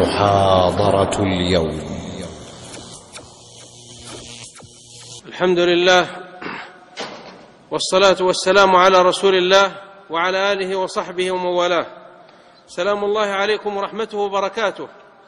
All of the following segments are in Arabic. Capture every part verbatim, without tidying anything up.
محاضرة اليوم. الحمد لله والصلاة والسلام على رسول الله وعلى آله وصحبه ومن والاه. سلام الله عليكم ورحمته وبركاته.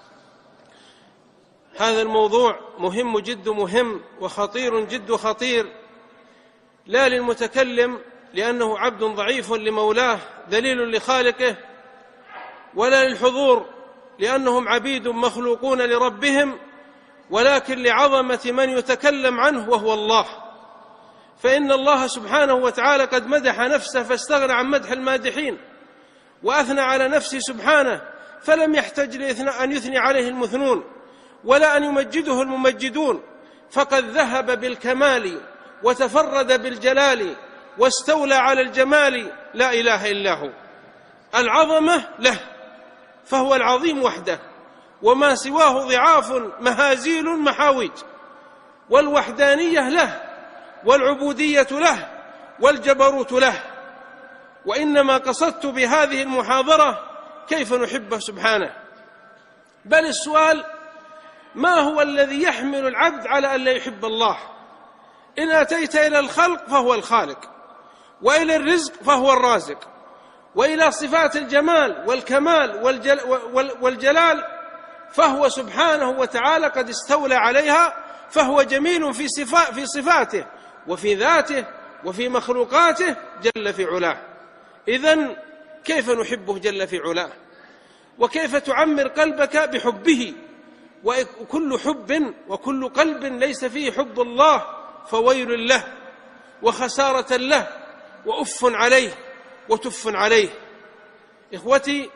هذا الموضوع مهم جد مهم وخطير جد خطير، لا للمتكلم لأنه عبد ضعيف لمولاه ذليل لخالقه، ولا للحضور لأنهم عبيد مخلوقون لربهم، ولكن لعظمة من يتكلم عنه وهو الله. فإن الله سبحانه وتعالى قد مدح نفسه فاستغنى عن مدح المادحين، وأثنى على نفسه سبحانه فلم يحتج أن يثني عليه المثنون ولا أن يمجده الممجدون، فقد ذهب بالكمال وتفرد بالجلال واستولى على الجمال، لا إله إلا هو. العظمة له فهو العظيم وحده، وما سواه ضعاف مهازيل محاوج، والوحدانية له والعبودية له والجبروت له. وإنما قصدت بهذه المحاضرة كيف نحبه سبحانه، بل السؤال ما هو الذي يحمل العبد على أن لا يحب الله؟ إن أتيت إلى الخلق فهو الخالق، وإلى الرزق فهو الرازق، وإلى صفات الجمال والكمال والجل والجلال فهو سبحانه وتعالى قد استولى عليها، فهو جميل في في صفاته وفي ذاته وفي مخلوقاته جل في علاه. إذن كيف نحبه جل في علاه؟ وكيف تعمر قلبك بحبه؟ وكل حب وكل قلب ليس فيه حب الله فويل له وخسارة له وأف عليه وتف عليه. إخوتي،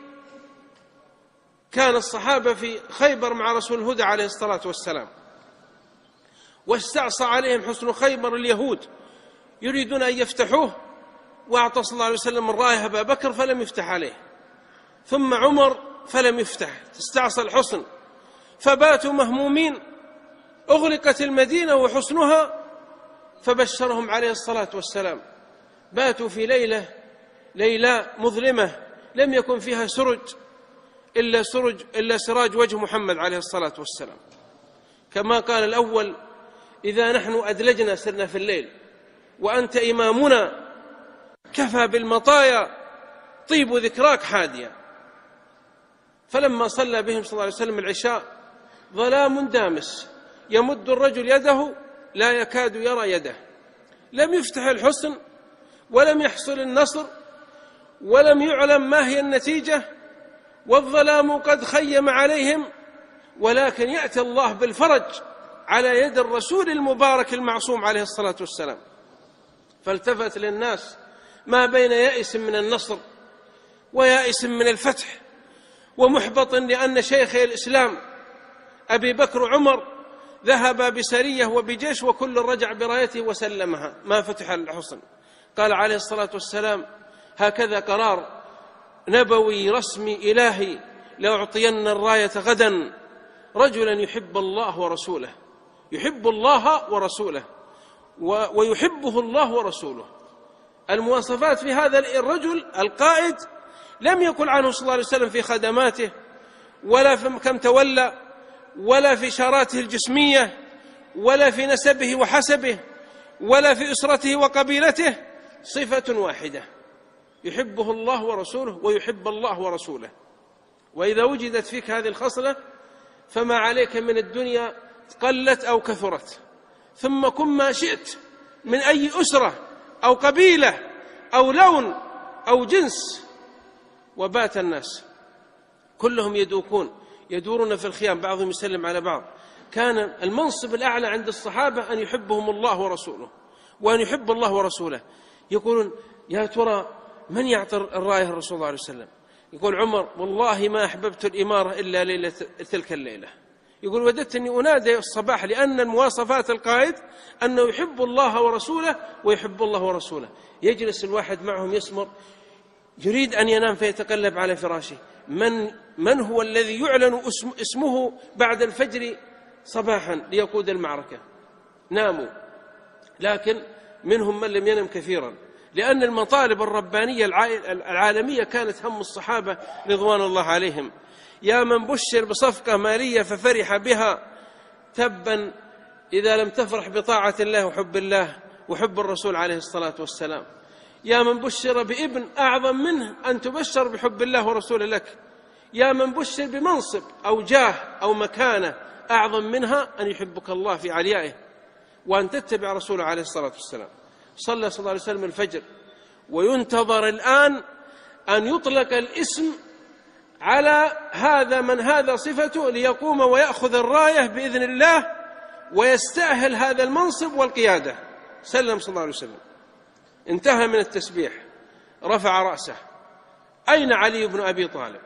كان الصحابة في خيبر مع رسول الهدى عليه الصلاة والسلام، واستعصى عليهم حصن خيبر اليهود يريدون أن يفتحوه، وأعطى صلى الله عليه وسلم الراية أبا بكر فلم يفتح عليه، ثم عمر فلم يفتح، استعصى الحصن فباتوا مهمومين. أغلقت المدينة وحصنها، فبشرهم عليه الصلاة والسلام. باتوا في ليلة ليلة مظلمة لم يكن فيها سرج إلا, سرج إلا سراج وجه محمد عليه الصلاة والسلام، كما قال الأول: إذا نحن أدلجنا سرنا في الليل وأنت إمامنا، كفى بالمطايا طيب ذكراك حاديا. فلما صلى بهم صلى الله عليه وسلم العشاء ظلام دامس يمد الرجل يده لا يكاد يرى يده، لم يفتح الحصن ولم يحصل النصر ولم يعلم ما هي النتيجة، والظلام قد خيم عليهم، ولكن يأتي الله بالفرج على يد الرسول المبارك المعصوم عليه الصلاة والسلام. فالتفت للناس ما بين يائس من النصر ويائس من الفتح ومحبط لأن شيخي الإسلام أبي بكر عمر ذهب بسرية وبجيش وكل رجع برايته وسلمها، ما فتح الحصن. قال عليه الصلاة والسلام: هكذا قرار نبوي رسمي إلهي، لأعطين الراية غدا رجلا يحب الله ورسوله، يحب الله ورسوله ويحبه الله ورسوله. المواصفات في هذا الرجل القائد لم يقل عنه صلى الله عليه وسلم في خدماته ولا في كم تولى ولا في شاراته الجسمية ولا في نسبه وحسبه ولا في أسرته وقبيلته، صفة واحدة: يحبه الله ورسوله ويحب الله ورسوله. وإذا وجدت فيك هذه الخصلة فما عليك من الدنيا قلت أو كثرت. ثم كن ما شئت من أي أسرة أو قبيلة أو لون أو جنس. وبات الناس كلهم يدوكون يدورون في الخيام، بعضهم يسلم على بعض. كان المنصب الأعلى عند الصحابة أن يحبهم الله ورسوله وأن يحب الله ورسوله. يقولون: يا ترى من يعطي الراية الرسول صلى الله عليه وسلم؟ يقول عمر: والله ما أحببت الإمارة إلا ليلة تلك الليلة. يقول: وددت أني أنادي الصباح، لأن المواصفات القائد أنه يحب الله ورسوله ويحب الله ورسوله. يجلس الواحد معهم يسمر، يريد أن ينام فيتقلب على فراشه. من, من هو الذي يعلن اسمه بعد الفجر صباحا ليقود المعركة؟ ناموا، لكن منهم من لم ينم كثيرا، لأن المطالب الربانية العالمية كانت هم الصحابة رضوان الله عليهم. يا من بشر بصفقة مالية ففرح بها، تبا إذا لم تفرح بطاعة الله وحب الله وحب الرسول عليه الصلاة والسلام. يا من بشر بابن أعظم منه أن تبشر بحب الله ورسوله لك. يا من بشر بمنصب أو جاه أو مكانة أعظم منها أن يحبك الله في عليائه وأن تتبع رسوله عليه الصلاة والسلام. صلى صلى الله عليه وسلم الفجر، وينتظر الآن أن يطلق الاسم على هذا من هذا صفته ليقوم ويأخذ الراية بإذن الله ويستأهل هذا المنصب والقيادة. سلم صلى الله عليه وسلم. انتهى من التسبيح، رفع رأسه: أين علي بن أبي طالب؟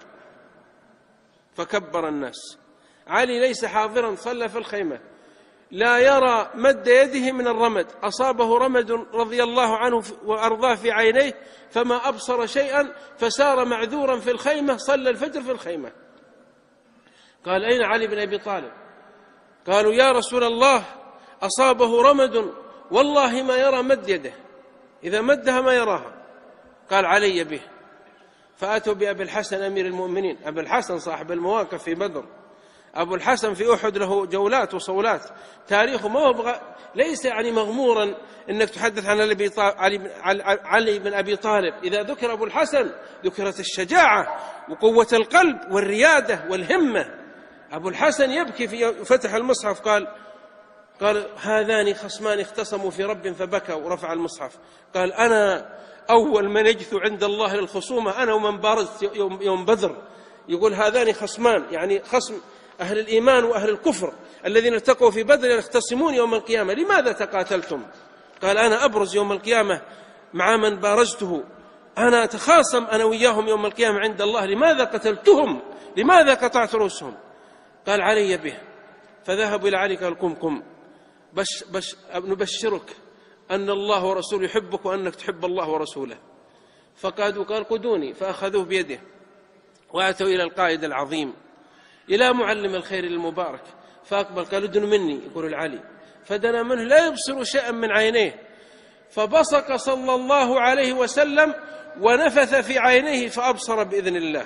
فكبر الناس. علي ليس حاضرا، صلى في الخيمة، لا يرى مد يده من الرمد، أصابه رمد رضي الله عنه وأرضاه في عينيه فما أبصر شيئا، فسار معذورا في الخيمة، صلى الفجر في الخيمة. قال: أين علي بن أبي طالب؟ قالوا: يا رسول الله أصابه رمد والله ما يرى مد يده، إذا مدها ما يراها. قال: علي به. فأتوا بأبي الحسن أمير المؤمنين. أبي الحسن صاحب المواقف في بدر، أبو الحسن في أحد له جولات وصولات، تاريخه ما هو ليس يعني مغمورا أنك تحدث عن علي بن أبي طالب. إذا ذكر أبو الحسن ذكرت الشجاعة وقوة القلب والريادة والهمة. أبو الحسن يبكي في فتح المصحف، قال قال هذان خصمان اختصموا في رب فبكى ورفع المصحف. قال: أنا أول من يجثو عند الله للخصومة، أنا ومن بارزت يوم, يوم بدر. يقول هذان خصمان، يعني خصم أهل الإيمان وأهل الكفر الذين التقوا في بدر يختصمون يوم القيامة. لماذا تقاتلتم؟ قال: أنا أبرز يوم القيامة مع من بارزته، أنا أتخاصم أنا وياهم يوم القيامة عند الله. لماذا قتلتهم؟ لماذا قطعت رؤوسهم؟ قال: علي به. فذهبوا إلى علي قال: قم قم بش بش نبشرك أن الله ورسوله يحبك وأنك تحب الله ورسوله. فقادوا، قال: قدوني. فأخذوه بيده وأتوا إلى القائد العظيم، إلى معلم الخير المبارك. فأقبل، قال: ادن مني. يقول العلي، فدنا منه لا يبصر شيئا من عينيه، فبصق صلى الله عليه وسلم ونفث في عينيه فأبصر بإذن الله.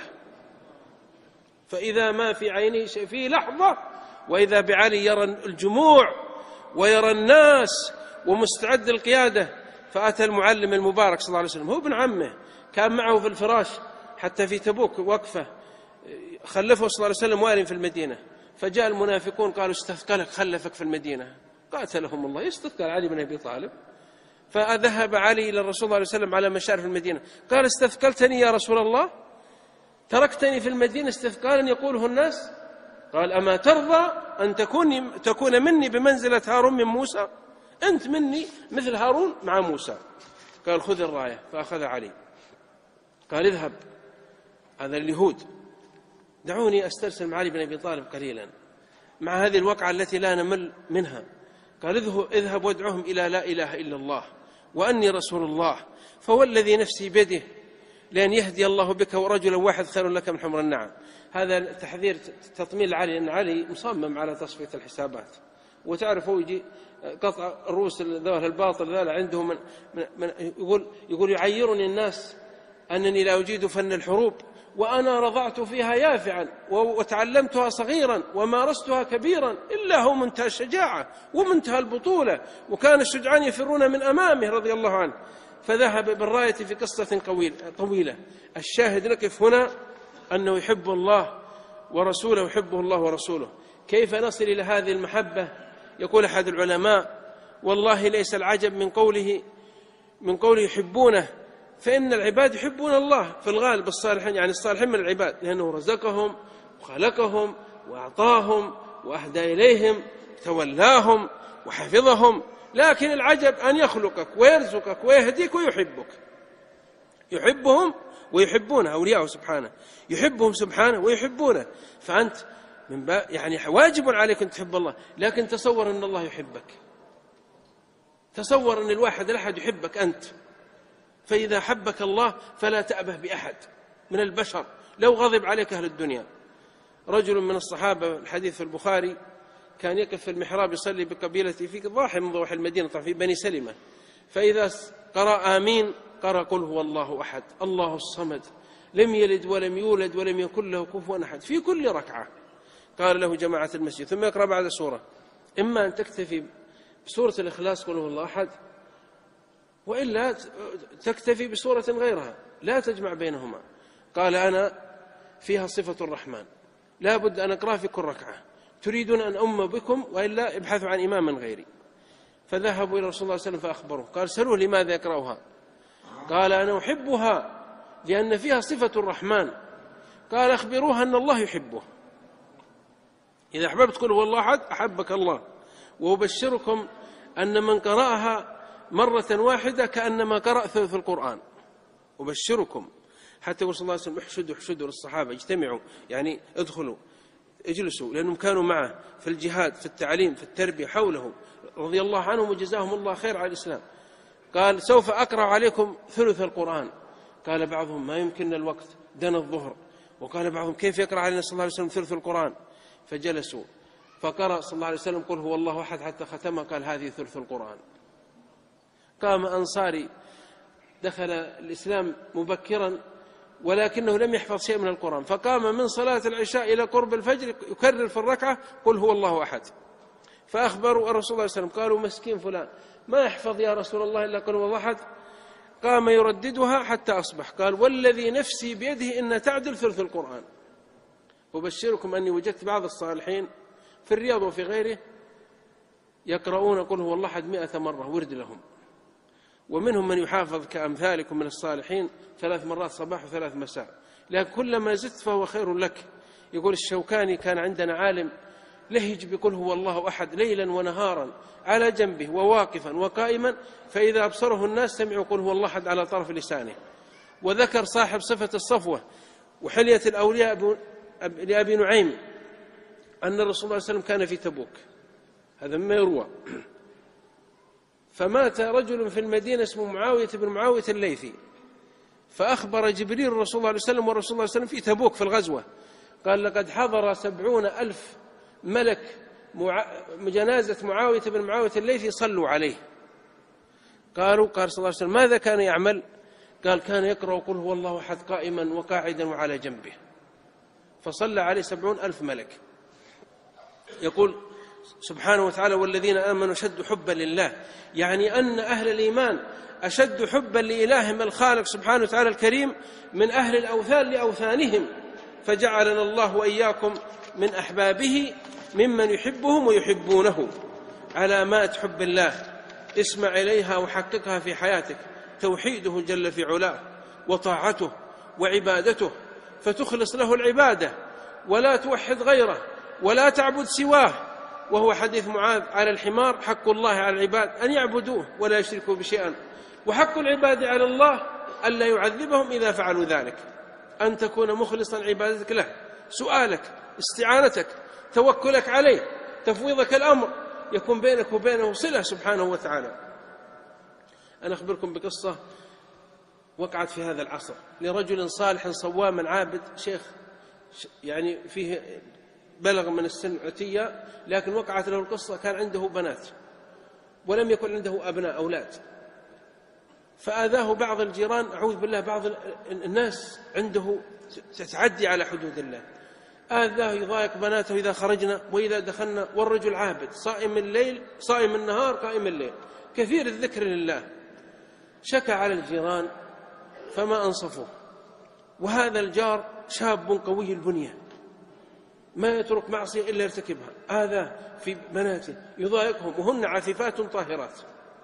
فإذا ما في عينه شيء في لحظة، وإذا بعلي يرى الجموع ويرى الناس ومستعد القيادة. فأتى المعلم المبارك صلى الله عليه وسلم، هو ابن عمه، كان معه في الفراش حتى في تبوك وقفة، خلفه صلى الله عليه وسلم والي في المدينة. فجاء المنافقون قالوا: استثقلك، خلفك في المدينة. قاتلهم الله، يستثقل علي بن أبي طالب. فذهب علي إلى الرسول صلى الله عليه وسلم على مشارف المدينة، قال: استثقلتني يا رسول الله؟ تركتني في المدينة استثقالا يقوله الناس؟ قال: أما ترضى أن تكون, تكون مني بمنزلة هارون من موسى؟ أنت مني مثل هارون مع موسى. قال: خذ الراية. فأخذ علي. قال: اذهب، هذا اليهود، دعوني أسترسل مع علي بن أبي طالب قليلا مع هذه الوقعة التي لا نمل منها. قال: اذهب وادعهم إلى لا إله إلا الله وأني رسول الله، فهو الذي نفسي بيده لأن يهدي الله بك ورجلا واحد خير لك من حمر النعم. هذا تحذير تطميل علي، أن علي مصمم على تصفية الحسابات. وتعرف هو يجي قطع الرؤوس ذولا الباطل ذولا عندهم من من يقول يقول يعيرني الناس أنني لا أجيد فن الحروب، وأنا رضعت فيها يافعا وتعلمتها صغيرا ومارستها كبيرا، إلا هو منتهى الشجاعة ومنتهى البطولة، وكان الشجعان يفرون من أمامه رضي الله عنه. فذهب بالراية في قصة طويلة. الشاهد نقف هنا أنه يحب الله ورسوله، يحبه الله ورسوله. كيف نصل إلى هذه المحبة؟ يقول أحد العلماء: والله ليس العجب من قوله من قوله يحبونه، فإن العباد يحبون الله في الغالب، الصالحين يعني الصالحين من العباد، لأنه رزقهم وخلقهم وأعطاهم وأهدى إليهم، تولاهم وحفظهم. لكن العجب أن يخلقك ويرزقك ويهديك ويحبك. يحبهم ويحبونه، أولياءه سبحانه، يحبهم سبحانه ويحبونه. فأنت من باب يعني واجب عليك أن تحب الله، لكن تصور أن الله يحبك، تصور أن الواحد الأحد يحبك أنت. فإذا حبك الله فلا تأبه بأحد من البشر لو غضب عليك أهل الدنيا. رجل من الصحابة، الحديث في البخاري، كان يقف في المحراب يصلي بقبيلته في ضاحي من ضواحي المدينة في بني سلمة، فإذا قرأ آمين قرأ قل هو الله أحد الله الصمد لم يلد ولم يولد ولم يكن له كفوا أحد في كل ركعة. قال له جماعة المسجد ثم يقرأ بعد سورة، إما أن تكتفي بسورة الإخلاص قل هو الله أحد، وإلا تكتفي بسورة غيرها لا تجمع بينهما. قال أنا فيها صفة الرحمن لا بد أن أقرأ في كل ركعة، تريدون أن أم بكم وإلا ابحثوا عن إمام غيري. فذهبوا إلى رسول الله صلى الله عليه وسلم فأخبروه. قال سألوه لماذا يقرأها؟ قال أنا أحبها لأن فيها صفة الرحمن. قال أخبروها أن الله يحبه، إذا أحببت قل هو الله أحد أحبك الله. وأبشركم أن من قرأها مرة واحدة كأنما قرأ ثلث القرآن. أبشركم، حتى يقول صلى الله عليه وسلم احشدوا احشدوا للصحابة، اجتمعوا يعني ادخلوا اجلسوا، لأنهم كانوا معه في الجهاد في التعليم في التربية حوله رضي الله عنهم وجزاهم الله خير على الإسلام. قال سوف أقرأ عليكم ثلث القرآن. قال بعضهم ما يمكننا الوقت دنا الظهر، وقال بعضهم كيف يقرأ علينا صلى الله عليه وسلم ثلث القرآن؟ فجلسوا فقرأ صلى الله عليه وسلم قل هو الله أحد حتى ختمها. قال هذه ثلث القرآن. قام أنصاري دخل الإسلام مبكرا ولكنه لم يحفظ شيء من القرآن، فقام من صلاة العشاء إلى قرب الفجر يكرر في الركعة قل هو الله أحد. فأخبروا الرسول صلى الله عليه وسلم قالوا مسكين فلان ما يحفظ يا رسول الله إلا قل هو الله أحد. قام يرددها حتى أصبح. قال والذي نفسي بيده إن تعدل ثلث القرآن. أبشركم أني وجدت بعض الصالحين في الرياض وفي غيره يقرؤون قل هو الله أحد مئة مرة ورد لهم، ومنهم من يحافظ كأمثالكم من الصالحين ثلاث مرات صباح وثلاث مساء، لكن كلما زدت فهو خير لك. يقول الشوكاني كان عندنا عالم لهج بقل هو الله أحد ليلا ونهارا على جنبه وواقفا وقائما، فإذا أبصره الناس سمعوا قل هو الله أحد على طرف لسانه. وذكر صاحب صفة الصفوة وحلية الأولياء لأبي نعيم أن الرسول صلى الله عليه وسلم كان في تبوك، هذا ما يروى، فمات رجل في المدينة اسمه معاوية بن معاوية الليثي، فأخبر جبريل الرسول صلى الله عليه وسلم والرسول صلى الله عليه وسلم في تبوك في الغزوة، قال لقد حضر سبعون ألف ملك جنازة معاوية بن معاوية الليثي صلوا عليه. قالوا قال صلى الله عليه وسلم ماذا كان يعمل؟ قال كان يقرأ قل هو الله أحد قائما وقاعدا وعلى جنبه، فصلى عليه سبعون ألف ملك. يقول سبحانه وتعالى والذين آمنوا أشد حبا لله، يعني أن أهل الإيمان أشد حبا لإلههم الخالق سبحانه وتعالى الكريم من أهل الأوثان لأوثانهم، فجعلنا الله وإياكم من أحبابه ممن يحبهم ويحبونه. علامات حب الله اسمع إليها وحققها في حياتك: توحيده جل في علاه وطاعته وعبادته، فتخلص له العبادة ولا توحد غيره ولا تعبد سواه. وهو حديث معاذ على الحمار: حق الله على العباد أن يعبدوه ولا يشركوا بشيئا، وحق العباد على الله ألا يعذبهم إذا فعلوا ذلك. أن تكون مخلصا عبادتك له، سؤالك، استعانتك، توكلك عليه، تفويضك الأمر، يكون بينك وبينه صلة سبحانه وتعالى. أنا أخبركم بقصة وقعت في هذا العصر لرجل صالح صوام عابد، شيخ يعني فيه بلغ من السن عتية، لكن وقعت له القصة كان عنده بنات ولم يكن عنده أبناء أولاد، فآذاه بعض الجيران، أعوذ بالله، بعض الناس عنده تتعدي على حدود الله، آذاه يضايق بناته إذا خرجنا وإذا دخلنا، والرجل عابد صائم الليل صائم النهار قائم الليل كثير الذكر لله. شكى على الجيران فما أنصفوه، وهذا الجار شاب قوي البنية ما يترك معصية إلا يرتكبها، آذاه في بناته يضايقهم وهن عفيفات طاهرات،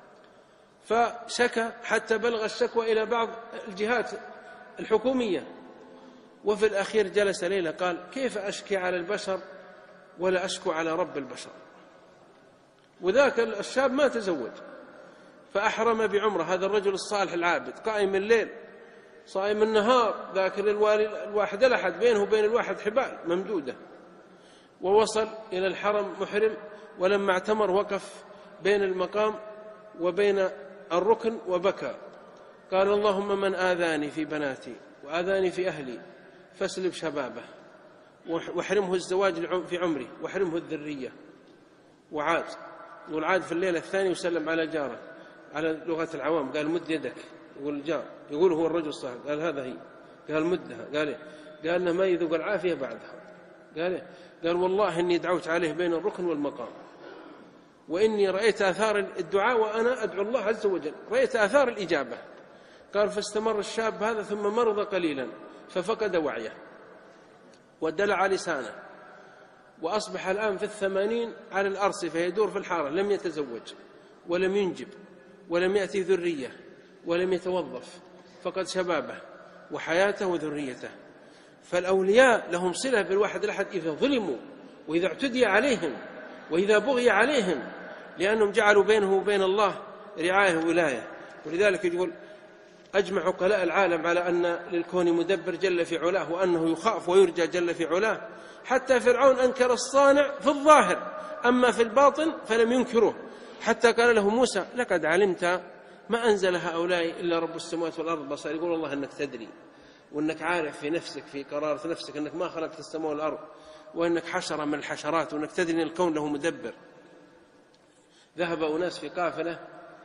فشكى حتى بلغ الشكوى إلى بعض الجهات الحكومية. وفي الأخير جلس ليلة قال: كيف أشكي على البشر ولا أشكو على رب البشر؟ وذاك الشاب ما تزوج، فأحرم بعمره هذا الرجل الصالح العابد قائم الليل صائم النهار، ذاك الواحد الأحد بينه وبين الواحد حبال ممدودة، ووصل إلى الحرم محرم، ولما اعتمر وقف بين المقام وبين الركن وبكى، قال: اللهم من آذاني في بناتي وآذاني في أهلي فاسلب شبابه واحرمه الزواج في عمري واحرمه الذرية. وعاد، والعاد في الليلة الثانية وسلم على جاره على لغة العوام، قال: مد يدك، يقول الجار، يقول هو الرجل الصالح، قال: هذا هي، قال مدها. قال إيه؟ قال إنه ما يذوق العافية بعدها. قال إيه؟ قال والله إني دعوت عليه بين الركن والمقام، وإني رأيت آثار الدعاء وأنا أدعو الله عز وجل، رأيت آثار الإجابة. قال فاستمر الشاب هذا ثم مرض قليلا ففقد وعيه ودلع لسانه، وأصبح الآن في الثمانين على الأرصفة يدور في الحارة، لم يتزوج ولم ينجب ولم يأتي ذرية ولم يتوظف، فقد شبابه وحياته وذريته. فالأولياء لهم صلة بالواحد الأحد إذا ظلموا وإذا اعتدي عليهم وإذا بغي عليهم، لأنهم جعلوا بينه وبين الله رعاية وولاية. ولذلك يقول أجمع عقلاء العالم على أن للكون مدبر جل في علاه، وأنه يخاف ويرجى جل في علاه. حتى فرعون أنكر الصانع في الظاهر، أما في الباطن فلم ينكره، حتى قال له موسى لقد علمت ما أنزل هؤلاء إلا رب السماوات والأرض بصير. يقول الله أنك تدري، وأنك عارف في نفسك في قرارة نفسك أنك ما خلقت السماء والأرض، وأنك حشرة من الحشرات، وأنك تدري أن الكون له مدبر. ذهب أناس في قافلة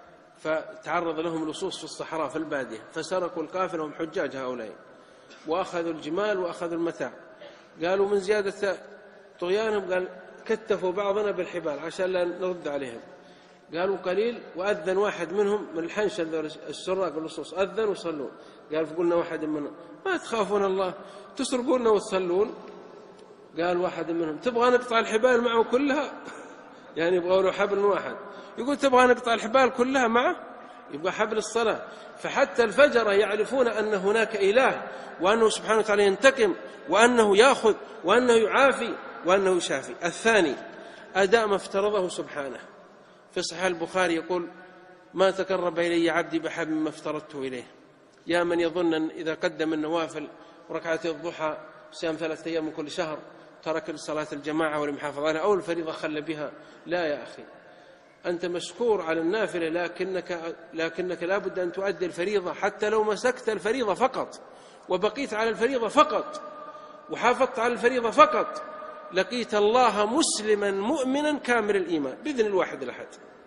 فتعرض لهم لصوص في الصحراء في البادية، فسرقوا القافلة وهم حجاج هؤلاء، وأخذوا الجمال وأخذوا المتاع. قالوا من زيادة طغيانهم قال كتفوا بعضنا بالحبال عشان لا نرد عليهم. قالوا قليل، وأذن واحد منهم من الحنش السراق اللصوص، أذن وصلون. قال فقلنا واحد منهم ما تخافون الله تسرقون وتصلون؟ قال واحد منهم تبغى نقطع الحبال معه كلها؟ يعني يبغوا له حبل واحد. يقول تبغى نقطع الحبال كلها معه؟ يبقى حبل الصلاة. فحتى الفجرة يعرفون أن هناك إله، وأنه سبحانه وتعالى ينتقم، وأنه يأخذ، وأنه يعافي، وأنه يشافي. الثاني أداء ما افترضه سبحانه. في صحيح البخاري يقول ما تقرب إلي عبدي بحب ما افترضته إليه. يا من يظن أن إذا قدم النوافل وركعة الضحى صيام ثلاثة أيام من كل شهر ترك صلاة الجماعة ولم يحافظ عليها أو الفريضة خل بها. لا يا أخي، أنت مشكور على النافلة، لكنك, لكنك لا بد أن تؤدي الفريضة. حتى لو مسكت الفريضة فقط وبقيت على الفريضة فقط وحافظت على الفريضة فقط لقيت الله مسلما مؤمنا كامل الإيمان بإذن الواحد الأحد.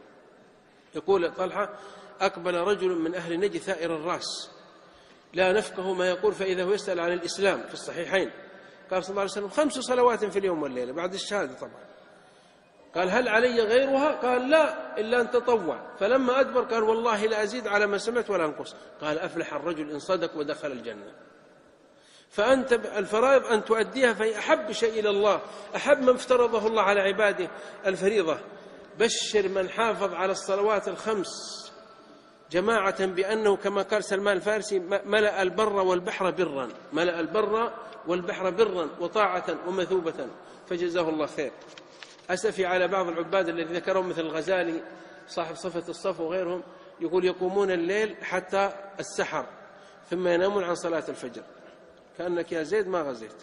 يقول طلحة أقبل رجل من أهل نجد ثائر الرأس لا نفقه ما يقول، فإذا هو يسأل عن الإسلام في الصحيحين. قال صلى الله عليه وسلم خمس صلوات في اليوم والليلة بعد الشهادة طبعا. قال هل علي غيرها؟ قال لا إلا أن تطوع. فلما أدبر قال والله لا أزيد على ما سمعت ولا أنقص. قال أفلح الرجل إن صدق ودخل الجنة. فأنت الفرائض أن تؤديها، فهي أحب شيء إلى الله، أحب من افترضه الله على عباده الفريضة. بشر من حافظ على الصلوات الخمس جماعة بأنه كما قال سلمان الفارسي ملأ البر والبحر برا، ملأ البر والبحر برا وطاعة ومثوبة، فجزاه الله خير. أسفي على بعض العباد الذي ذكرهم مثل الغزالي صاحب صفة الصفو وغيرهم، يقول يقومون الليل حتى السحر ثم ينامون عن صلاة الفجر. كأنك يا زيد ما غزيت.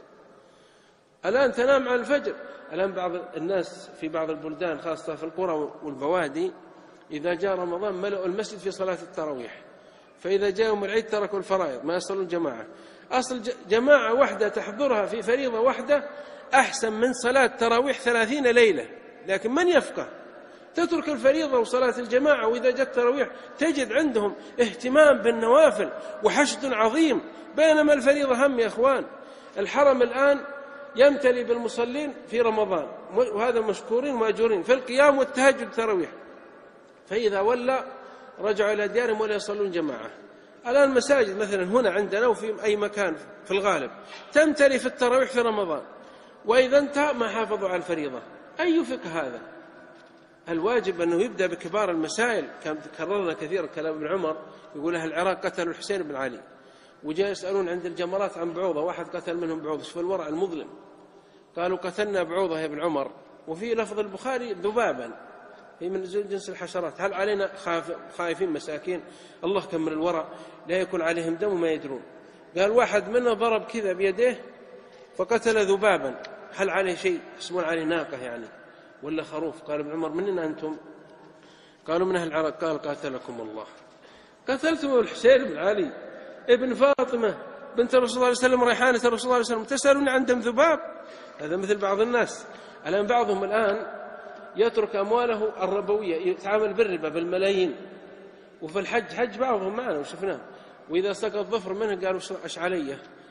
الآن تنام عن الفجر. الآن بعض الناس في بعض البلدان خاصة في القرى والبوادي إذا جاء رمضان ملأوا المسجد في صلاة التراويح، فإذا جاء يوم العيد تركوا الفرائض ما يصلون جماعة. أصل جماعة واحدة تحضرها في فريضة واحدة أحسن من صلاة تراويح ثلاثين ليلة. لكن من يفقه تترك الفريضة وصلاة الجماعة، وإذا جاءت التراويح تجد عندهم اهتمام بالنوافل وحشد عظيم، بينما الفريضة هم يا إخوان. الحرم الآن يمتلي بالمصلين في رمضان، وهذا مشكورين مأجورين في القيام والتهجد والتراويح، فإذا ولى رجعوا إلى ديارهم ولا يصلون جماعة. الآن مساجد مثلا هنا عندنا وفي أي مكان في الغالب تمتلي في التراويح في رمضان، وإذا انتهى ما حافظوا على الفريضة. أي فقه هذا؟ الواجب أنه يبدأ بكبار المسائل. كان كررنا كثيرا كلام ابن عمر يقول أهل العراق قتلوا الحسين بن علي، وجاء يسألون عند الجمرات عن بعوضة، واحد قتل منهم بعوضة. شوف الورع المظلم، قالوا قتلنا بعوضة يا ابن عمر، وفي لفظ البخاري ذبابا، هي من جنس الحشرات. هل علينا خائفين مساكين؟ الله كم من الورع، لا يكون عليهم دم وما يدرون. قال واحد منا ضرب كذا بيديه فقتل ذبابا، هل عليه شيء؟ يسمون عليه ناقة يعني ولا خروف؟ قال ابن عمر مننا أنتم؟ قالوا من أهل العراق. قال قاتلكم الله، قتلتم الحسين بن علي ابن فاطمة بنت الرسول صلى الله عليه وسلم ريحانة الرسول صلى الله عليه وسلم، تسألون عن دم ذباب؟ هذا مثل بعض الناس الآن. بعضهم الآن يترك أمواله الربوية، يتعامل بالربا بالملايين، وفي الحج حج بعضهم معنا وشفناه، وإذا سقط ظفر منه قالوا أش عليه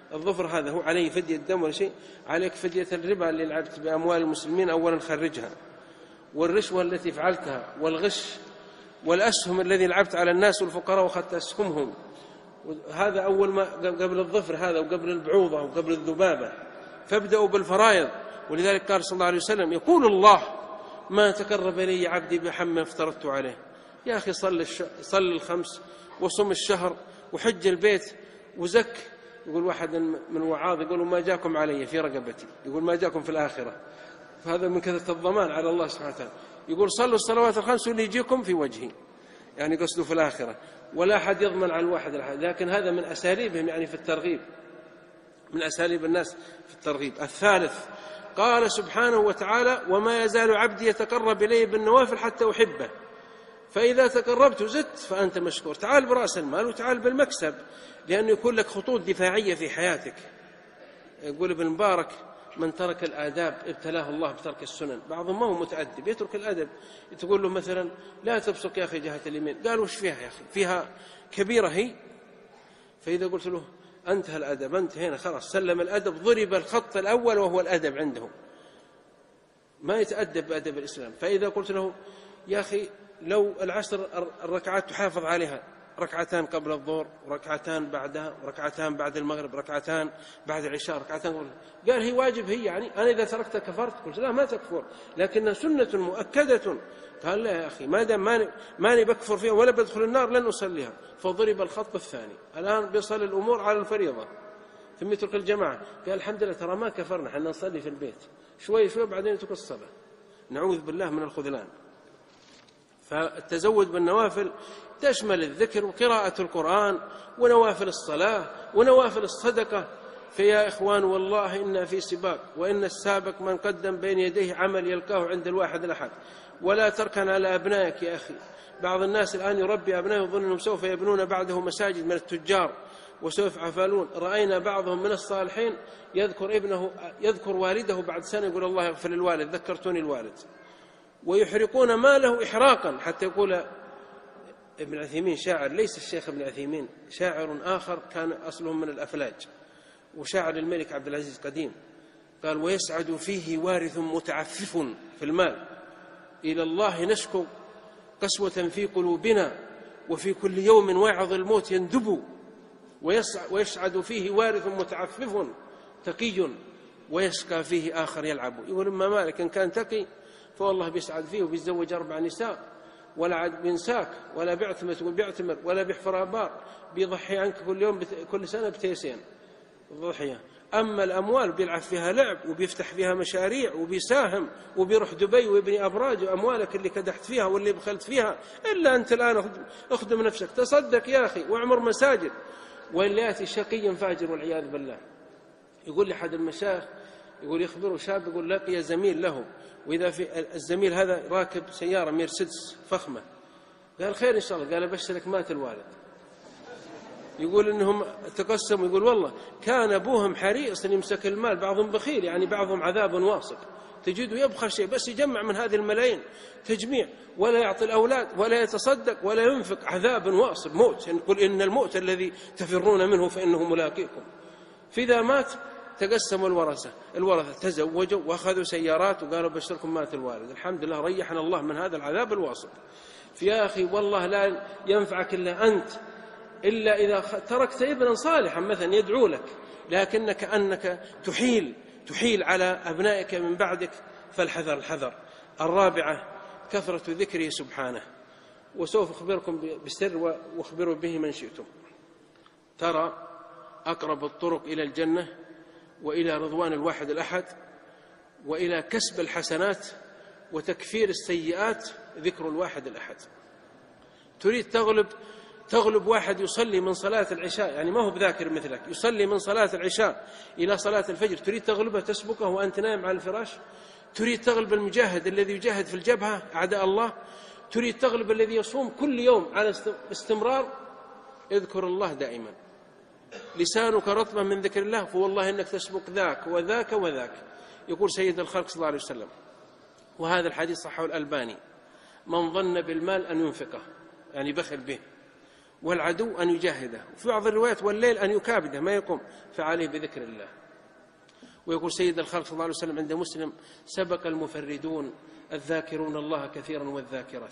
الظفر هذا هو عليه فدية دم ولا شيء، عليك فدية الربا اللي لعبت بأموال المسلمين، أولا خرجها، والرشوة التي فعلتها، والغش، والأسهم الذي لعبت على الناس والفقراء وأخذت أسهمهم، هذا أول ما قبل الظفر هذا، وقبل البعوضة وقبل الذبابة، فابدأوا بالفرائض. ولذلك قال صلى الله عليه وسلم: يقول الله: ما تقرب إلي عبدي بحمد افترضت عليه. يا أخي صل, الش... صل الخمس، وصم الشهر، وحج البيت، وزك. يقول واحد من وعاظ يقول: ما جاكم علي في رقبتي، يقول ما جاكم في الآخرة، فهذا من كثرة الضمان على الله سبحانه وتعالى. يقول: صلوا الصلوات الخمس واللي يجيكم في وجهي، يعني قصده في الآخرة، ولا أحد يضمن على الواحد الأحد. لكن هذا من أساليبهم يعني في الترغيب، من أساليب الناس في الترغيب. الثالث قال سبحانه وتعالى: وما يزال عبدي يتقرب إلي بالنوافل حتى أحبه، فإذا تقربت زدت فأنت مشكور. تعال برأس المال وتعال بالمكسب، لأنه يكون لك خطوط دفاعية في حياتك. يقول ابن مبارك: من ترك الآداب ابتلاه الله بترك السنن. بعضهم ما هو متأدب يترك الأدب، تقول له مثلا: لا تبصق يا أخي جهة اليمين، قال: وش فيها يا أخي؟ فيها كبيرة هي. فإذا قلت له: انتهى الأدب، أنت هنا خلاص سلم الأدب، ضرب الخط الأول وهو الأدب عنده، ما يتأدب بأدب الإسلام. فإذا قلت له: يا أخي لو العشر الركعات تحافظ عليها، ركعتان قبل الظهر، وركعتان بعدها، وركعتان بعد المغرب، ركعتان بعد العشاء، ركعتان قبل. قال: هي واجب هي، يعني أنا إذا تركتها كفرت؟ قلت: لا، ما تكفر، لكنها سنة مؤكدة. قال: لا يا أخي، ما دام ماني, ماني بكفر فيها ولا بدخل النار لن أصليها. فضرب الخط الثاني، الآن بيصل الأمور على الفريضة ثم يترك الجماعة. قال: الحمد لله، ترى ما كفرنا، حنا نصلي في البيت شوي شوي بعدين يترك الصلاة. نعوذ بالله من الخذلان. فالتزود بالنوافل تشمل الذكر وقراءة القرآن ونوافل الصلاة ونوافل الصدقة. فيا إخوان والله إنا في سباق، وإن السابق من قدم بين يديه عمل يلقاه عند الواحد الأحد. ولا تركن على أبنائك يا أخي. بعض الناس الآن يربي أبنائه يظن أنهم سوف يبنون بعده مساجد من التجار وسوف يفعلون. رأينا بعضهم من الصالحين يذكر ابنه يذكر والده بعد سنة يقول: الله يغفر للوالد، ذكرتوني الوالد. ويحرقون ماله إحراقا، حتى يقول ابن عثيمين شاعر، ليس الشيخ ابن عثيمين، شاعر آخر كان أصلهم من الأفلاج، وشاعر الملك عبد العزيز قديم، قال: ويسعد فيه وارث متعفف في المال، إلى الله نشكو قسوة في قلوبنا، وفي كل يوم واعظ الموت يندب. ويسعد فيه وارث متعفف تقي، ويسقى فيه آخر يلعب. يقول إما مالك إن كان تقي فوالله بيسعد فيه وبيتزوج أربع نساء، ولا عاد بينساك، ولا بيعتمر وبيعتمر ولا بيحفر آبار، بيضحي عنك كل يوم بت... كل سنة بتيسين الضحية. أما الأموال بيلعب فيها لعب، وبيفتح فيها مشاريع، وبيساهم، وبيروح دبي ويبني أبراج. وأموالك اللي كدحت فيها واللي بخلت فيها، إلا أنت الآن اخدم نفسك، تصدق يا أخي واعمر مساجد. وإلا يأتي شقي فاجر والعياذ بالله. يقول لي أحد المشايخ، يقول يخبره شاب، يقول لقي زميل له، وإذا في الزميل هذا راكب سيارة ميرسيدس فخمة. قال: خير إن شاء الله. قال: أبشرك مات الوالد. يقول إنهم تقسموا، يقول والله كان أبوهم حريص أن يمسك المال، بعضهم بخيل، يعني بعضهم عذاب واصب، تجده يبخل شيء بس يجمع من هذه الملايين تجميع، ولا يعطي الأولاد ولا يتصدق ولا ينفق، عذاب واصب، موت. يعني قل إن الموت الذي تفرون منه فإنه ملاقيكم. فإذا مات تقسموا الورثة الورثة تزوجوا وأخذوا سيارات وقالوا: بشركم مات الوالد. الحمد لله ريحنا الله من هذا العذاب الواصب. يا أخي والله لا ينفعك إلا أنت، إلا إذا تركت ابنا صالحا مثلا يدعو لك، لكنك أنك تحيل تحيل على أبنائك من بعدك، فالحذر الحذر. الرابعة كثرة ذكره سبحانه. وسوف أخبركم بالسر وأخبروا به من شئتم. ترى أقرب الطرق إلى الجنة وإلى رضوان الواحد الأحد وإلى كسب الحسنات وتكفير السيئات ذكر الواحد الأحد. تريد تغلب تغلب واحد يصلي من صلاة العشاء، يعني ما هو بذاكر مثلك، يصلي من صلاة العشاء إلى صلاة الفجر، تريد تغلبه تسبقه وأنت نائم على الفراش؟ تريد تغلب المجاهد الذي يجاهد في الجبهة أعداء الله؟ تريد تغلب الذي يصوم كل يوم على استمرار؟ اذكر الله دائما، لسانك رطبا من ذكر الله، فوالله إنك تسبق ذاك وذاك وذاك. يقول سيد الخلق صلى الله عليه وسلم، وهذا الحديث صححه الألباني: من ظن بالمال أن ينفقه، يعني بخل به، والعدو أن يجاهده، وفي بعض الروايات والليل أن يكابده ما يقوم، فعليه بذكر الله. ويقول سيد الخلق صلى الله عليه وسلم عند مسلم: سبق المفردون الذاكرون الله كثيرا والذاكرات.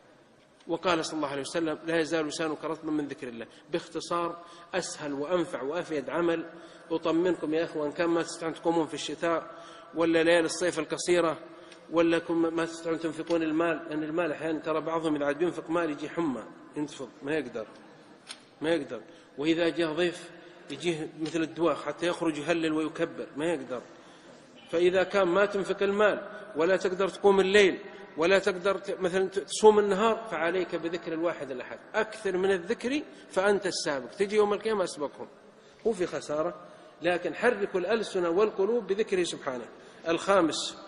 وقال صلى الله عليه وسلم: لا يزال لسانك رطبا من ذكر الله. باختصار أسهل وأنفع وأفيد عمل أطمنكم يا أخوان، كان ما تستطيعون تقومون في الشتاء ولا ليالي الصيف القصيرة ولا ما تستطيعون تنفقون المال، لأن المال أحيانا ترى بعضهم إذا عاد ينفق مال يجي حمى ينتفض ما يقدر ما يقدر وإذا جاء ضيف يجيه مثل الدواخ حتى يخرج يهلل ويكبر ما يقدر. فإذا كان ما تنفق المال ولا تقدر تقوم الليل ولا تقدر مثلا تصوم النهار، فعليك بذكر الواحد الأحد. أكثر من الذكر فأنت السابق، تجي يوم القيامة أسبقهم، هو في خسارة، لكن حركوا الألسن والقلوب بذكره سبحانه. الخامس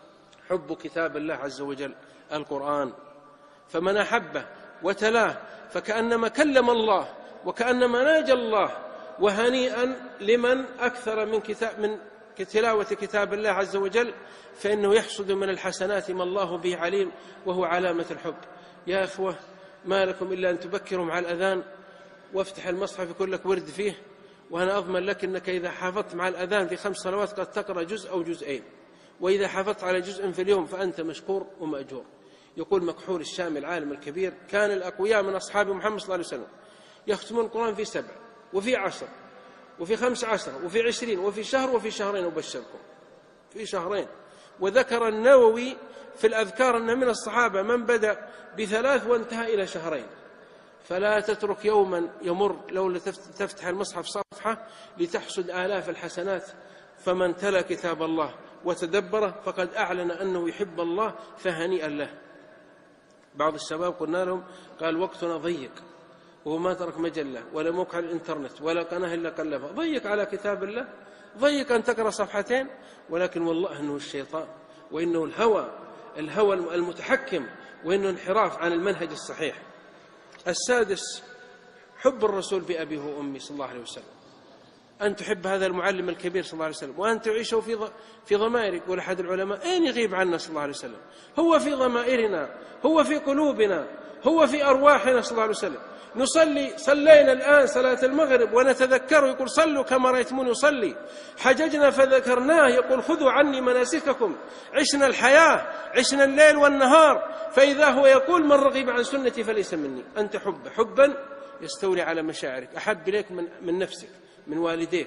حب كتاب الله عز وجل القرآن، فمن أحبه وتلاه فكأنما كلم الله وكأنما ناجى الله. وهنيئا لمن أكثر من كتاب من تلاوة كتاب الله عز وجل، فإنه يحصد من الحسنات ما الله به عليم، وهو علامة الحب. يا أخوة، ما لكم إلا أن تبكروا مع الأذان وافتح المصحف يكون لك ورد فيه، وأنا أضمن لك أنك إذا حافظت مع الأذان في خمس صلوات قد تقرأ جزء أو جزئين، وإذا حافظت على جزء في اليوم فأنت مشكور ومأجور. يقول مكحول الشامي العالم الكبير: كان الأقوياء من أصحاب محمد صلى الله عليه وسلم يختمون القرآن في سبع وفي عشر وفي خمس عشر وفي عشرين وفي شهر وفي شهرين، أبشركم في شهرين. وذكر النووي في الأذكار أن من الصحابة من بدأ بثلاث وانتهى إلى شهرين. فلا تترك يوما يمر لو تفتح المصحف صفحة لتحصد آلاف الحسنات. فمن تلا كتاب الله وتدبره فقد أعلن أنه يحب الله، فهنيئا له. بعض الشباب قلنا لهم قال وقتنا ضيق، وهو ما ترك مجلة ولا موقع الإنترنت ولا قناة إلا قلبها. ضيق على كتاب الله، ضيق أن تقرأ صفحتين، ولكن والله أنه الشيطان وإنه الهوى الهوى المتحكم وإنه انحراف عن المنهج الصحيح. السادس حب الرسول بأبيه وأمي صلى الله عليه وسلم، أن تحب هذا المعلم الكبير صلى الله عليه وسلم، وأن تعيشه في في ضمائرك. يقول أحد العلماء: أين يغيب عنا صلى الله عليه وسلم؟ هو في ضمائرنا، هو في قلوبنا، هو في أرواحنا صلى الله عليه وسلم. نصلي صلينا الآن صلاة المغرب ونتذكره، يقول صلوا كما رأيتموني يصلي. حججنا فذكرناه، يقول خذوا عني مناسككم. عشنا الحياة، عشنا الليل والنهار، فإذا هو يقول من رغب عن سنتي فليس مني. أنت حب حبا يستولي على مشاعرك، أحب إليك من, من نفسك من والديك.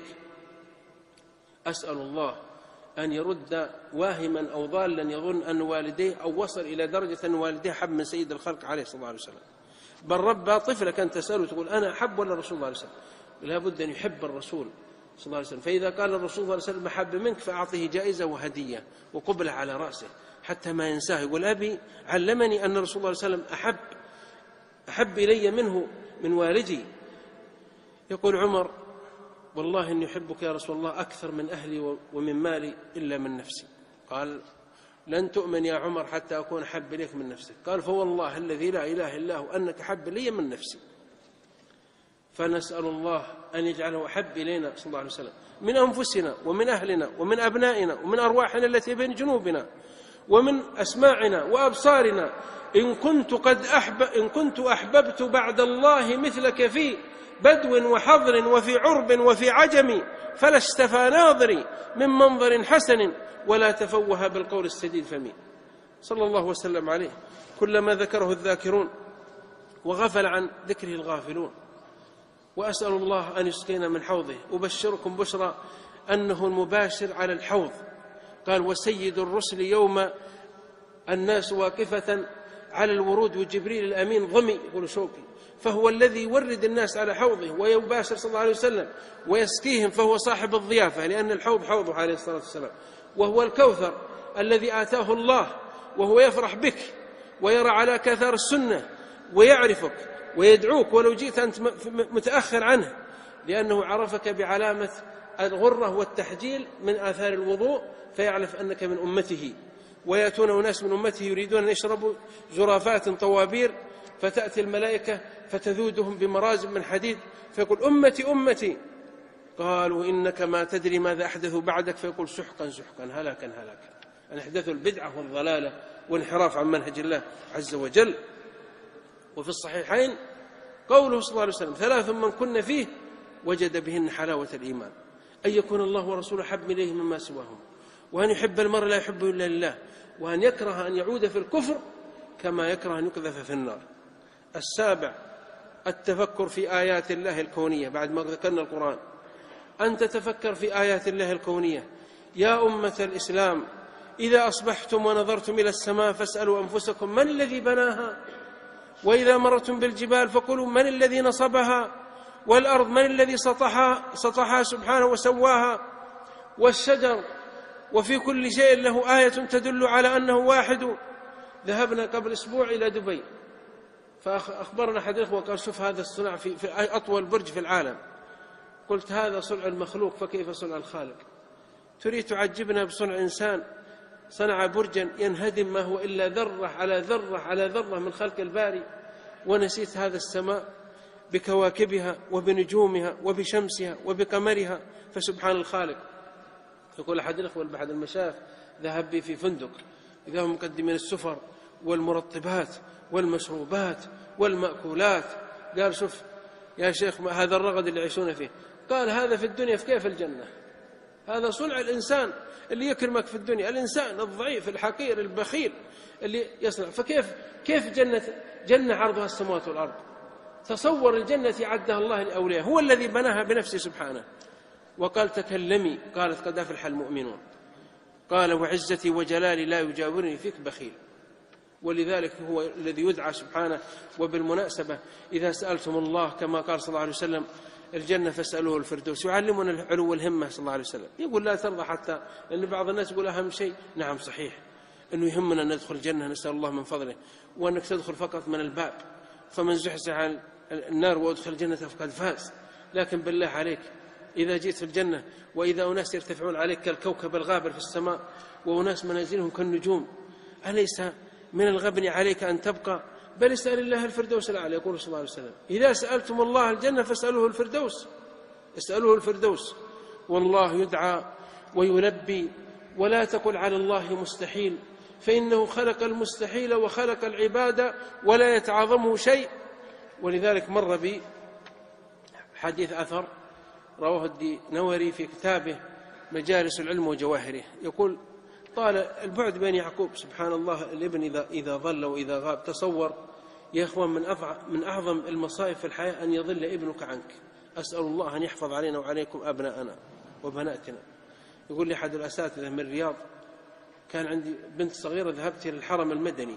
أسأل الله أن يرد واهما أو ضالا يظن أن والديه أو وصل إلى درجة أن والديه حب من سيد الخلق عليه الصلاة والسلام. بل ربى طفلك أن تسأله تقول أنا أحب ولا الرسول صلى الله عليه وسلم؟ لا بد أن يحب الرسول صلى الله عليه وسلم. فإذا قال الرسول صلى الله عليه وسلم أحب منك فأعطيه جائزة وهدية وقبلة على رأسه حتى ما ينساه. يقول أبي علمني أن الرسول صلى الله عليه وسلم أحب أحب إلي منه من والدي. يقول عمر: والله إني أحبك يا رسول الله أكثر من أهلي ومن مالي إلا من نفسي. قال: لن تؤمن يا عمر حتى أكون أحب إليك من نفسك. قال: فوالله الذي لا إله إلا هو أنك أحب لي من نفسي. فنسأل الله أن يجعله أحب إلينا صلى الله عليه وسلم من أنفسنا ومن أهلنا ومن أبنائنا ومن أرواحنا التي بين جنوبنا ومن أسماعنا وأبصارنا. إن كنت قد أحب إن كنت أحببت بعد الله مثلك في بدو وحضر وفي عرب وفي عجم، فلا اشتفى ناظري من منظر حسن ولا تفوه بالقول السديد فمي. صلى الله وسلم عليه. كلما ذكره الذاكرون وغفل عن ذكره الغافلون. وأسأل الله أن يسقينا من حوضه. أبشركم بشرى أنه المباشر على الحوض. قال: وسيد الرسل يوم الناس واقفة على الورود وجبريل الأمين ضمي، يقول شوقي، فهو الذي يورد الناس على حوضه ويباشر صلى الله عليه وسلم ويسقيهم، فهو صاحب الضيافة، لأن الحوض حوضه عليه الصلاة والسلام. وهو الكوثر الذي آتاه الله، وهو يفرح بك ويرى على كثار السنة ويعرفك ويدعوك ولو جئت أنت متأخر عنه، لأنه عرفك بعلامة الغرة والتحجيل من آثار الوضوء، فيعرف أنك من أمته. ويأتون أناس من أمته يريدون أن يشربوا زرافات طوابير، فتأتي الملائكة فتذودهم بمرازب من حديد، فيقول: أمتي أمتي. قالوا: إنك ما تدري ماذا أحدثوا بعدك. فيقول: سحقا سحقا هلاكا هلاكا. أن أحدثوا البدعة والضلالة والانحراف عن منهج الله عز وجل. وفي الصحيحين قوله صلى الله عليه وسلم: ثلاث من كن فيه وجد بهن حلاوة الإيمان: أن يكون الله ورسوله أحب إليه مما سواهم، وأن يحب المرء لا يحبه إلا لله، وأن يكره أن يعود في الكفر كما يكره أن يقذف في النار. السابع التفكر في آيات الله الكونية. بعد ما ذكرنا القرآن، أن تتفكر في آيات الله الكونية. يا أمة الإسلام، إذا أصبحتم ونظرتم إلى السماء فاسألوا أنفسكم من الذي بناها، وإذا مرتم بالجبال فقولوا من الذي نصبها، والأرض من الذي سطحها, سطحها سبحانه وسواها، والشجر، وفي كل شيء له آية تدل على أنه واحد. ذهبنا قبل أسبوع إلى دبي، فأخبرنا أحد الإخوة قال: شوف هذا الصنع في, في أطول برج في العالم. قلت: هذا صنع المخلوق، فكيف صنع الخالق؟ تريد تعجبنا بصنع إنسان صنع برجا ينهدم ما هو إلا ذرة على ذرة على ذرة من خلق الباري، ونسيت هذا السماء بكواكبها وبنجومها وبشمسها وبقمرها، فسبحان الخالق. يقول أحد الأخوة بأحد المشايخ: ذهب بي في فندق، إذا هم مقدمين السفر والمرطبات والمشروبات والمأكولات. قال: شوف يا شيخ هذا الرغد اللي يعيشون فيه. قال: هذا في الدنيا، في كيف الجنة؟ هذا صنع الإنسان اللي يكرمك في الدنيا، الإنسان الضعيف الحقير البخيل اللي يصنع. فكيف كيف جنة جنة عرضها السماوات والأرض؟ تصور الجنة عدها الله لأولياء، هو الذي بناها بنفسه سبحانه. وقال: تكلمي. قالت: قد أفلح المؤمنون. قال: وعزتي وجلالي لا يجاورني فيك بخيل. ولذلك هو الذي يدعى سبحانه. وبالمناسبة إذا سألتم الله كما قال صلى الله عليه وسلم الجنة فاسألوه الفردوس، يعلمنا العلو الهمة صلى الله عليه وسلم. يقول: لا ترضى حتى، لأن بعض الناس يقول أهم شيء، نعم صحيح، أنه يهمنا أن ندخل الجنة، نسأل الله من فضله، وأنك تدخل فقط من الباب، فمن زحزح عن النار وادخل الجنة فقد فاز. لكن بالله عليك إذا جئت في الجنة وإذا أناس يرتفعون عليك كالكوكب الغابر في السماء، وأناس منازلهم كالنجوم، أليس من الغبن عليك أن تبقى؟ بل اسأل الله الفردوس الأعلى. يقول صلى الله عليه وسلم: إذا سألتم الله الجنة فاسألوه الفردوس، اسألوه الفردوس. والله يدعى ويلبي، ولا تقل على الله مستحيل، فإنه خلق المستحيل وخلق العبادة ولا يتعاظمه شيء. ولذلك مر بي حديث أثر رواه الدينوري في كتابه مجالس العلم وجواهره، يقول: طال البعد بين يعقوب سبحان الله الابن إذا إذا ظل وإذا غاب. تصور يا إخوان من من أعظم المصائب في الحياة أن يظل ابنك عنك. أسأل الله أن يحفظ علينا وعليكم أبناءنا وبناتنا. يقول لي أحد الأساتذة من الرياض: كان عندي بنت صغيرة ذهبت إلى الحرم المدني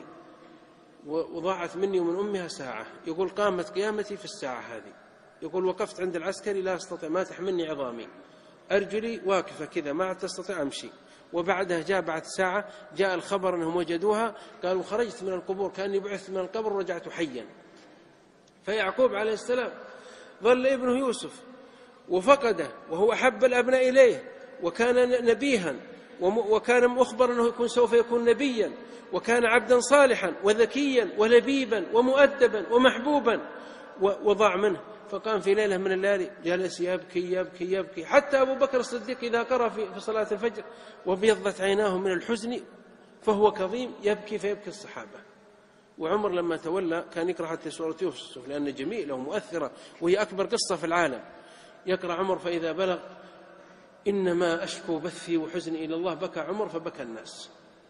وضاعت مني ومن أمها ساعة. يقول: قامت قيامتي في الساعة هذه. يقول: وقفت عند العسكري لا أستطيع، ما تحملني عظامي، أرجلي واقفة كذا ما تستطيع أمشي. وبعدها جاء بعد ساعة جاء الخبر أنهم وجدوها، قالوا: خرجت من القبور كأني بعثت من القبر ورجعت حيا. فيعقوب عليه السلام ظل ابنه يوسف وفقده، وهو أحب الأبناء إليه، وكان نبيها، وكان مخبر أنه يكون سوف يكون نبيا، وكان عبدا صالحا وذكيا ولبيبا ومؤدبا ومحبوبا، وضاع منه. فقام في ليلة من الليالي جلس يبكي يبكي يبكي، حتى أبو بكر الصديق إذا قرأ في صلاة الفجر وبيضت عيناه من الحزن فهو كظيم يبكي فيبكي الصحابة. وعمر لما تولى كان يقرأ حتى سورة يوسف لأنها جميلة ومؤثرة وهي أكبر قصة في العالم. يقرأ عمر فإذا بلغ إنما أشكو بثي وحزني إلى الله بكى عمر فبكى الناس.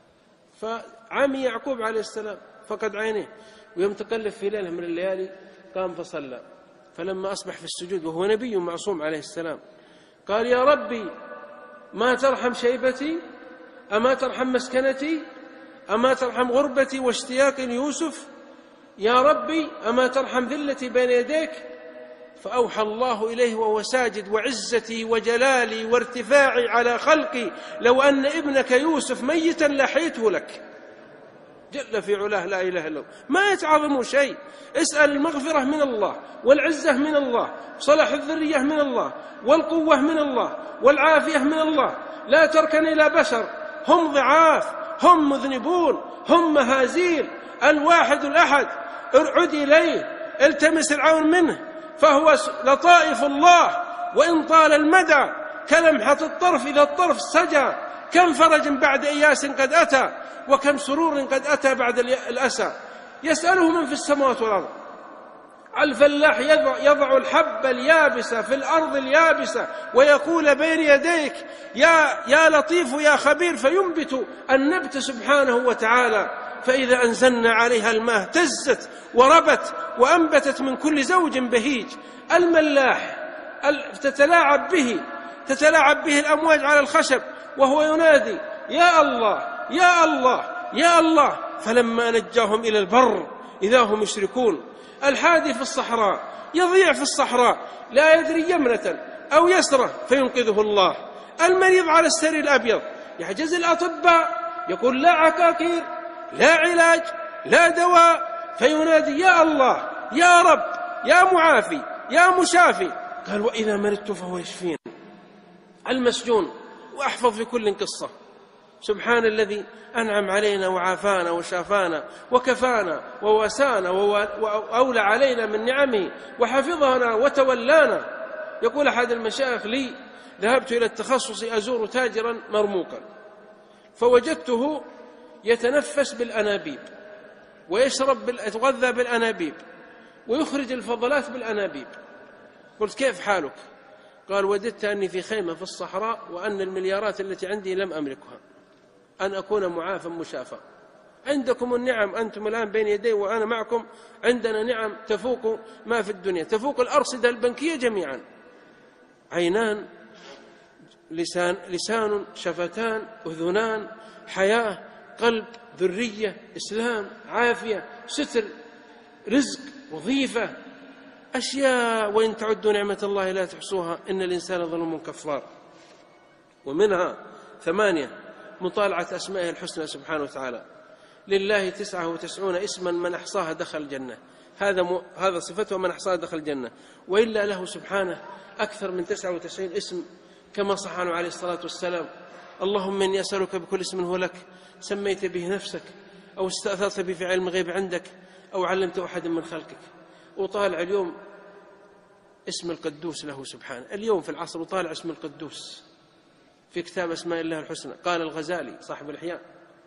فعمي يعقوب عليه السلام فقد عينيه، ويوم تكلف في ليلة من الليالي قام فصلى. فلما أصبح في السجود وهو نبي معصوم عليه السلام قال: يا ربي ما ترحم شيبتي، أما ترحم مسكنتي، أما ترحم غربتي واشتياقي ليوسف، يا ربي أما ترحم ذلتي بين يديك. فأوحى الله إليه وهو ساجد: وعزتي وجلالي وارتفاعي على خلقي لو أن ابنك يوسف ميتا لحيته لك. جل في علاه لا إله إلا الله، ما يتعظم شيء. اسأل المغفرة من الله، والعزة من الله، صلاح الذرية من الله، والقوة من الله، والعافية من الله. لا تركن إلى بشر، هم ضعاف، هم مذنبون، هم مهازيل. الواحد الأحد ارعد إليه، التمس العون منه، فهو لطائف الله وإن طال المدى كلمحة الطرف إذا الطرف سجى. كم فرج بعد إياس قد أتى، وكم سرور قد أتى بعد الأسى. يسأله من في السماوات والأرض. الفلاح يضع, يضع الحب اليابس في الأرض اليابسة ويقول بين يديك يا, يا لطيف يا خبير، فينبت النبت سبحانه وتعالى. فإذا أنزلنا عليها الماء اهتزت وربت وأنبتت من كل زوج بهيج. الملاح تتلاعب به تتلاعب به الأمواج على الخشب وهو ينادي يا الله يا الله يا الله، فلما نجاهم إلى البر إذا هم يشركون. الحادي في الصحراء يضيع في الصحراء لا يدري يمنة أو يسرة فينقذه الله. المريض على السرير الأبيض يعجز الأطباء، يقول لا عكاكير لا علاج لا دواء، فينادي يا الله يا رب يا معافي يا مشافي. قال وإذا مرضت فهو يشفين. المسجون، وأحفظ في كل قصة سبحان الذي أنعم علينا وعافانا وشافانا وكفانا وواسانا وأولى علينا من نعمه وحفظنا وتولانا. يقول أحد المشايخ لي ذهبت إلى التخصص أزور تاجرا مرموقا فوجدته يتنفس بالأنابيب ويشرب يتغذى بالأنابيب ويخرج الفضلات بالأنابيب. قلت كيف حالك؟ قال وددت أني في خيمة في الصحراء وأن المليارات التي عندي لم أملكها، أن أكون معافى مشافى. عندكم النعم أنتم الآن بين يدي وأنا معكم، عندنا نعم تفوق ما في الدنيا، تفوق الأرصدة البنكية جميعا. عينان، لسان, لسان شفتان، أذنان، حياة، قلب، ذرية، إسلام، عافية، ستر، رزق، وظيفة، أشياء وإن تعدوا نعمة الله لا تحصوها إن الإنسان ظلوم كفار. ومنها ثمانية مطالعة أسمائه الحسنى سبحانه وتعالى. لله تسعة وتسعون اسما من أحصاها دخل الجنة، هذا م... هذا صفته من أحصاها دخل الجنة. وإلا له سبحانه أكثر من تسعة وتسعين اسم كما صح عنه عليه الصلاة والسلام. اللهم إني أسألك بكل اسم هو لك سميت به نفسك أو استأثرت به في علم الغيب عندك أو علمت أحد من خلقك. وطالع اليوم اسم القدوس له سبحانه، اليوم في العصر وطالع اسم القدوس في كتاب أسماء الله الحسنى. قال الغزالي صاحب الإحياء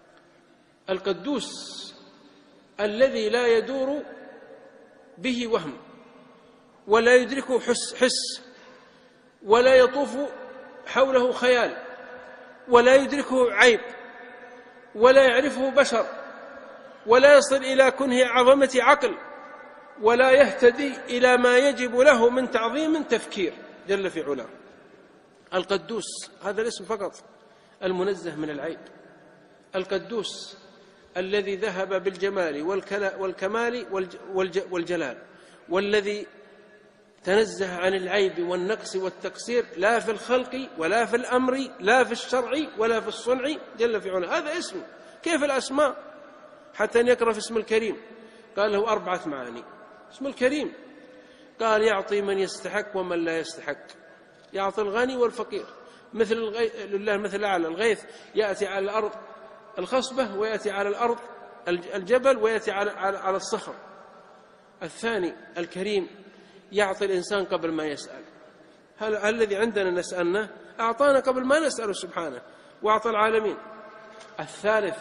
القدوس الذي لا يدور به وهم ولا يدركه حس, حس ولا يطوف حوله خيال ولا يدركه عيب ولا يعرفه بشر ولا يصل إلى كنه عظمة عقل ولا يهتدي إلى ما يجب له من تعظيم تفكير جل في علاه. القدوس هذا الاسم فقط، المنزه من العيب. القدوس الذي ذهب بالجمال والكمال والجلال، والذي تنزه عن العيب والنقص والتقصير لا في الخلق ولا في الأمر لا في الشرع ولا في الصنع جل في علاه. هذا اسم. كيف الأسماء؟ حتى أن يقرأ في اسم الكريم قال له أربعة معاني. اسم الكريم قال يعطي من يستحق ومن لا يستحق، يعطي الغني والفقير. مثل الغي... لله مثل الأعلى. الغيث يأتي على الأرض الخصبة ويأتي على الأرض الجبل ويأتي على, على الصخر. الثاني الكريم يعطي الإنسان قبل ما يسأل. هل الذي عندنا نسألنا أعطانا قبل ما نسأله سبحانه وأعطى العالمين. الثالث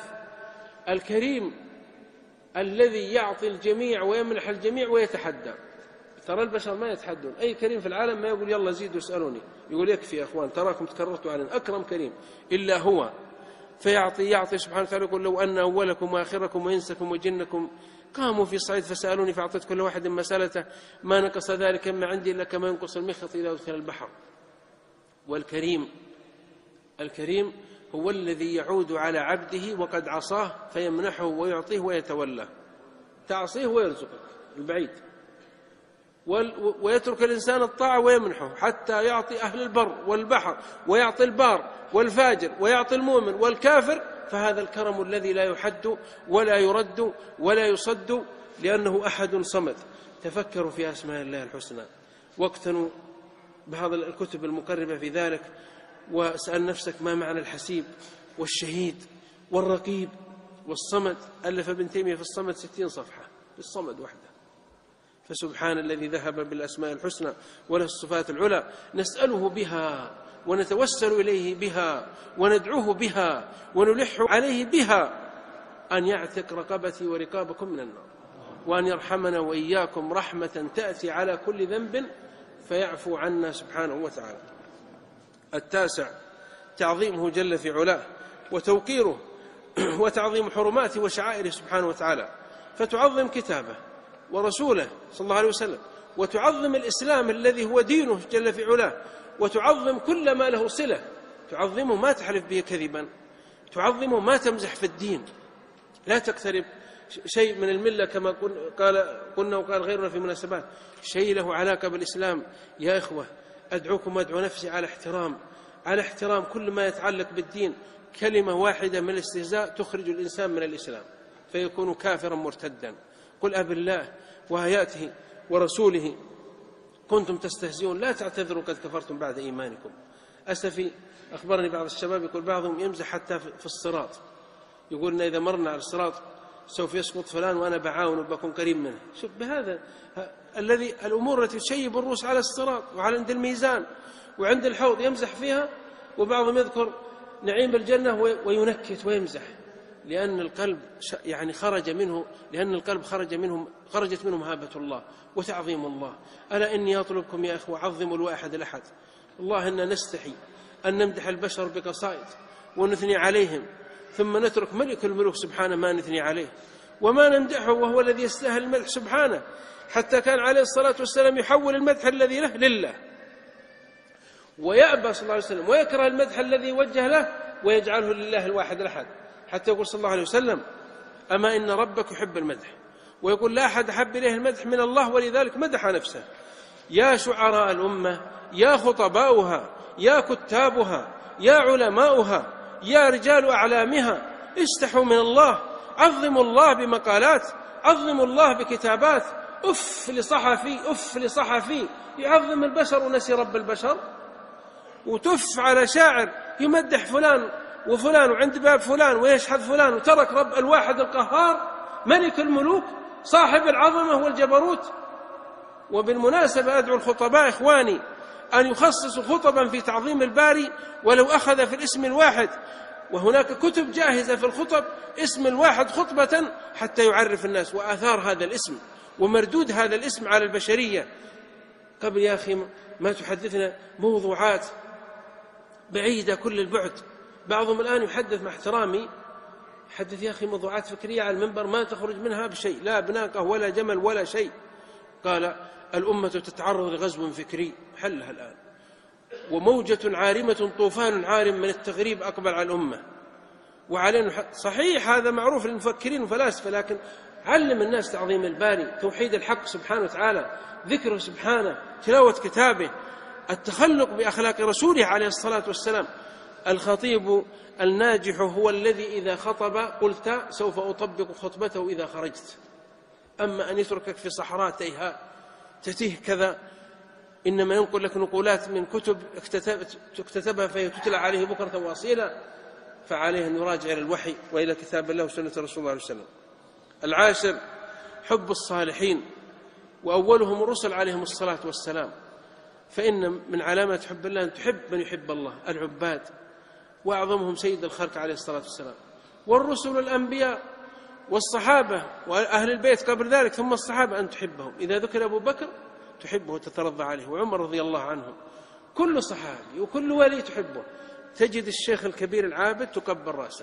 الكريم الذي يعطي الجميع ويمنح الجميع ويتحدى. ترى البشر ما يتحدون، أي كريم في العالم ما يقول يلا زيدوا اسألوني، يقول يكفي يا أخوان تراكم تكررتوا علينا، أكرم كريم إلا هو. فيعطي يعطي سبحانه وتعالى. يقول لو أن أولكم وآخركم وإنسكم وجنكم قاموا في صعيد فسألوني فأعطيت كل واحد مسألته ما نقص ذلك ما عندي إلا كما ينقص المخيط إذا أدخل البحر. والكريم الكريم هو الذي يعود على عبده وقد عصاه فيمنحه ويعطيه ويتولاه. تعصيه ويرزقك البعيد، ويترك الإنسان الطاعة ويمنحه حتى يعطي أهل البر والبحر ويعطي البار والفاجر ويعطي المؤمن والكافر. فهذا الكرم الذي لا يحد ولا يرد ولا يصد لأنه أحد صمد. تفكروا في أسماء الله الحسنى واقتنوا بهذا الكتب المقربة في ذلك، واسأل نفسك ما معنى الحسيب والشهيد والرقيب والصمد. ألف ابن تيمية في الصمد ستين صفحة في الصمد وحده. فسبحان الذي ذهب بالأسماء الحسنى وله الصفات العلى، نسأله بها ونتوسل إليه بها وندعوه بها ونلح عليه بها أن يعتق رقبتي ورقابكم من النار. وأن يرحمنا وإياكم رحمة تأتي على كل ذنب فيعفو عنا سبحانه وتعالى. التاسع تعظيمه جل في علاه وتوقيره وتعظيم حرماته وشعائره سبحانه وتعالى، فتعظم كتابه ورسوله صلى الله عليه وسلم، وتعظم الإسلام الذي هو دينه جل في علاه، وتعظم كل ما له صلة، تعظمه ما تحلف به كذبا، تعظمه ما تمزح في الدين، لا تقترب شيء من الملة كما قال قلنا وقال غيرنا في مناسبات، شيء له علاقة بالإسلام. يا إخوة أدعوكم وأدعو نفسي على احترام على احترام كل ما يتعلق بالدين. كلمة واحدة من الاستهزاء تخرج الإنسان من الإسلام فيكون كافرا مرتدا. قل أب الله وآياته ورسوله كنتم تستهزئون لا تعتذروا قد كفرتم بعد إيمانكم. أسفي أخبرني بعض الشباب يقول بعضهم يمزح حتى في الصراط، يقول إن إذا مرنا على الصراط سوف يسقط فلان وأنا بعاون وبكون قريب منه. شوف بهذا الذي الأمور التي تشيب الروس على الصراط وعلى عند الميزان وعند الحوض يمزح فيها، وبعضهم يذكر نعيم الجنة وينكت ويمزح، لأن القلب يعني خرج منه لأن القلب خرج منهم خرجت منه مهابة الله وتعظيم الله. ألا إني أطلبكم يا إخوة عظموا الواحد الأحد. الله إننا نستحي أن نمدح البشر بقصائد ونثني عليهم ثم نترك ملك الملوك سبحانه ما نثني عليه وما نمدحه وهو الذي يستاهل المدح سبحانه، حتى كان عليه الصلاة والسلام يحول المدح الذي له لله، ويأبى صلى الله عليه وسلم ويكره المدح الذي وجه له ويجعله لله الواحد الأحد، حتى يقول صلى الله عليه وسلم أما إن ربك يحب المدح، ويقول لا أحد أحب إليه المدح من الله ولذلك مدح نفسه. يا شعراء الأمة، يا خطباؤها، يا كتابها، يا علماؤها، يا رجال أعلامها، استحوا من الله، عظموا الله بمقالات، عظموا الله بكتابات. أف لصحفي أف لصحفي يعظم البشر ونسي رب البشر، وتف على شاعر يمدح فلان وفلان وعند باب فلان ويشحذ فلان وترك رب الواحد القهار ملك الملوك صاحب العظمة والجبروت. وبالمناسبة أدعو الخطباء إخواني أن يخصصوا خطبا في تعظيم الباري ولو أخذ في الاسم الواحد، وهناك كتب جاهزة في الخطب اسم الواحد خطبة حتى يعرف الناس وآثار هذا الاسم ومردود هذا الاسم على البشرية. قبل يا أخي ما تحدثنا موضوعات بعيدة كل البعد، بعضهم الآن يحدث مع احترامي يحدث يا أخي موضوعات فكرية على المنبر ما تخرج منها بشيء، لا بناقة ولا جمل ولا شيء. قال الأمة تتعرض لغزو فكري حلها الآن، وموجة عارمة طوفان عارم من التغريب أقبل على الأمة وعلينا. صحيح هذا معروف للمفكرين والفلاسفة، لكن علم الناس تعظيم الباري، توحيد الحق سبحانه وتعالى، ذكره سبحانه، تلاوة كتابه، التخلق بأخلاق رسوله عليه الصلاة والسلام. الخطيب الناجح هو الذي إذا خطب قلت سوف أطبق خطبته إذا خرجت، أما أن يتركك في صحراء تيهاء تتيه كذا، إنما ينقل لك نقولات من كتب اكتتبها فهي تتلى عليه بكرة واصيلا، فعليه أن يراجع إلى الوحي وإلى كتاب الله وسنة رسول الله عليه وسلم. العاشر حب الصالحين وأولهم الرسل عليهم الصلاة والسلام، فإن من علامات حب الله أن تحب من يحب الله، العباد وأعظمهم سيد الخلق عليه الصلاة والسلام، والرسل والأنبياء والصحابة وأهل البيت قبل ذلك ثم الصحابة أن تحبهم. إذا ذكر أبو بكر تحبه وتترضى عليه، وعمر رضي الله عنه، كل صحابي وكل ولي تحبه. تجد الشيخ الكبير العابد تقبل رأسه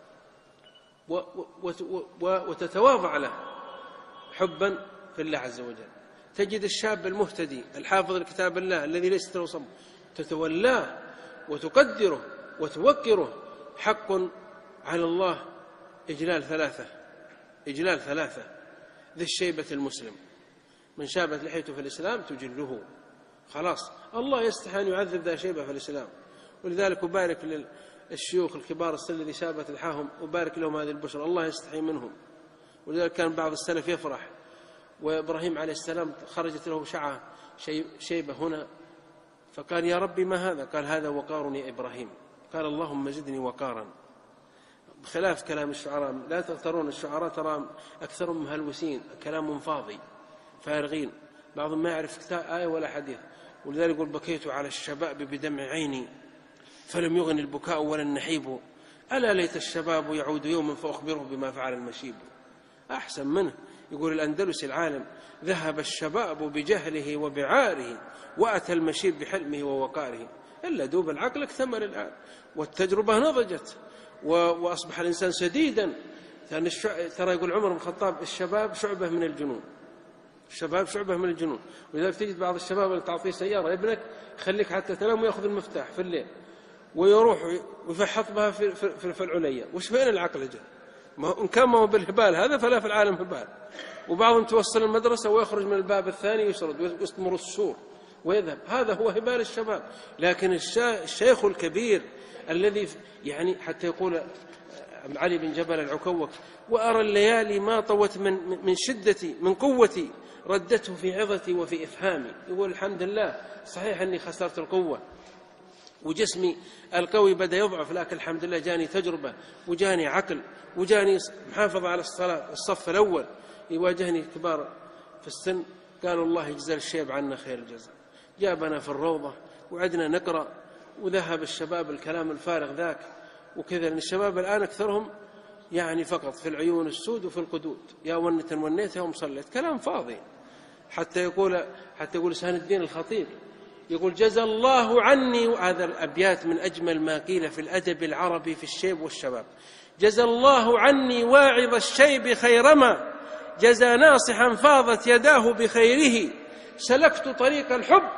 وتتواضع له حبا في الله عز وجل. تجد الشاب المهتدي الحافظ لكتاب الله الذي ليس له صم تتولاه وتقدره وتوقره. حق على الله إجلال ثلاثة إجلال ثلاثة ذي الشيبة المسلم، من شابت لحيته في الإسلام تجله، خلاص الله يستحي أن يعذب ذا شيبة في الإسلام. ولذلك أبارك للشيوخ الكبار السن الذي شابت لحاهم، أبارك لهم هذه البشرى، الله يستحي منهم. ولذلك كان بعض السلف يفرح وإبراهيم عليه السلام خرجت له شعة شيبة هنا، فقال يا ربي ما هذا؟ قال هذا وقار يا إبراهيم. قال اللهم زدني وقارا. بخلاف كلام الشعراء، لا تغترون الشعراء ترى أكثرهم مهلوسين، كلام فاضي فارغين، بعضهم ما يعرف كتاب آية ولا حديث. ولذلك يقول بكيت على الشباب بدمع عيني فلم يغن البكاء ولا النحيب، ألا ليت الشباب يعود يوما فأخبره بما فعل المشيب. أحسن منه يقول الأندلسي العالم: ذهب الشباب بجهله وبعاره، وأتى المشيب بحلمه ووقاره. إلا دوب العقل اكتمل الآن، والتجربة نضجت، وأصبح الإنسان سديدا. ترى يقول عمر بن الخطاب: الشباب شعبة من الجنون، الشباب شعبة من الجنون. ولذلك تجد بعض الشباب اللي تعطيه سيارة: ابنك خليك حتى تنام ويأخذ المفتاح في الليل ويروح ويفحط بها في, في, في العليا. وش فين العقل جاء؟ إن كان ما هو بالهبال هذا فلا في العالم هبال. وبعضهم توصل المدرسة ويخرج من الباب الثاني يسرد ويستمر السور ويذهب. هذا هو هبال الشباب. لكن الشيخ الكبير الذي يعني حتى يقول علي بن جبل العكوك: وأرى الليالي ما طوت من من شدتي من قوتي، ردته في عظتي وفي إفهامي. يقول الحمد لله، صحيح أني خسرت القوة وجسمي القوي بدأ يضعف، لكن الحمد لله جاني تجربة وجاني عقل وجاني محافظة على الصلاة. الصف الأول يواجهني كبار في السن قالوا: الله يجزى الشيب عنا خير الجزاء. جابنا في الروضة وعدنا نقرأ، وذهب الشباب الكلام الفارغ ذاك وكذا. لأن الشباب الآن أكثرهم يعني فقط في العيون السود وفي القدود: يا ونة ونيت يوم صليت. كلام فاضي. حتى يقول حتى يقول سان الدين الخطيب يقول: جزى الله عني، وهذا الأبيات من أجمل ما قيل في الأدب العربي في الشيب والشباب: جزى الله عني واعظ الشيب خيرما، جزى ناصحا فاضت يداه بخيره، سلكت طريق الحب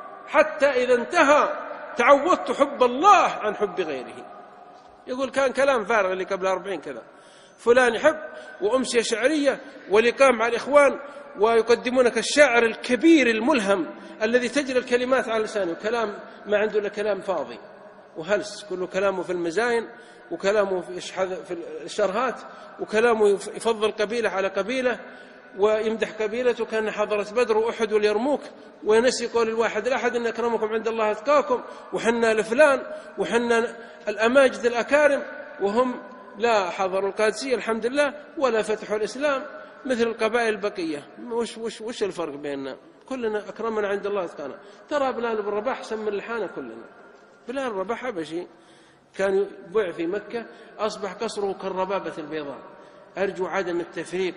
حتى إذا انتهى تعودت حب الله عن حب غيره. يقول كان كلام فارغ اللي قبل أربعين كذا، فلان يحب وأمسية شعرية ولقاء مع الإخوان، ويقدمونك الشاعر الكبير الملهم الذي تجري الكلمات على لسانه، كلام ما عنده إلا كلام فاضي وهلس، كله كلامه في المزاين وكلامه في الشرهات وكلامه يفضل قبيلة على قبيلة ويمدح قبيلته كأن حضرت بدر وأحد واليرموك، وينسي قول الواحد الأحد: إن أكرمكم عند الله أتقاكم، وحنا لفلان وحنا الأماجد الأكارم، وهم لا حضروا القادسية الحمد لله ولا فتحوا الإسلام مثل القبائل البقية. وش, وش, وش الفرق بيننا؟ كلنا أكرمنا عند الله أتقانا. ترى بلال بن رباح سمى اللحانة كلنا. بلال بن رباح حبشي كان يبيع في مكة، أصبح قصره كالربابة البيضاء. أرجو عدم التفريق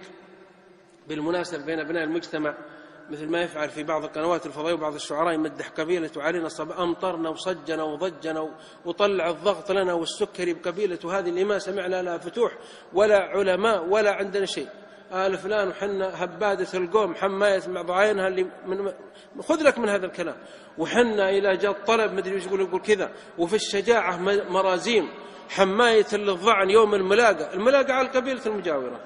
بالمناسبة بين أبناء المجتمع، مثل ما يفعل في بعض القنوات الفضائية وبعض الشعراء يمدح قبيلته علينا صب أمطرنا وصجنا وضجنا وطلع الضغط لنا والسكري بقبيلته هذه اللي ما سمعنا لها فتوح ولا علماء ولا عندنا شيء. آل فلان وحنا هبادة القوم حماية مع ضعينها اللي من خذ لك من هذا الكلام. وحنا إلى جاء طلب مدري وش يقول يقول كذا. وفي الشجاعة مرازيم حماية للضعن يوم الملاقة، الملاقة على القبيلة المجاورة.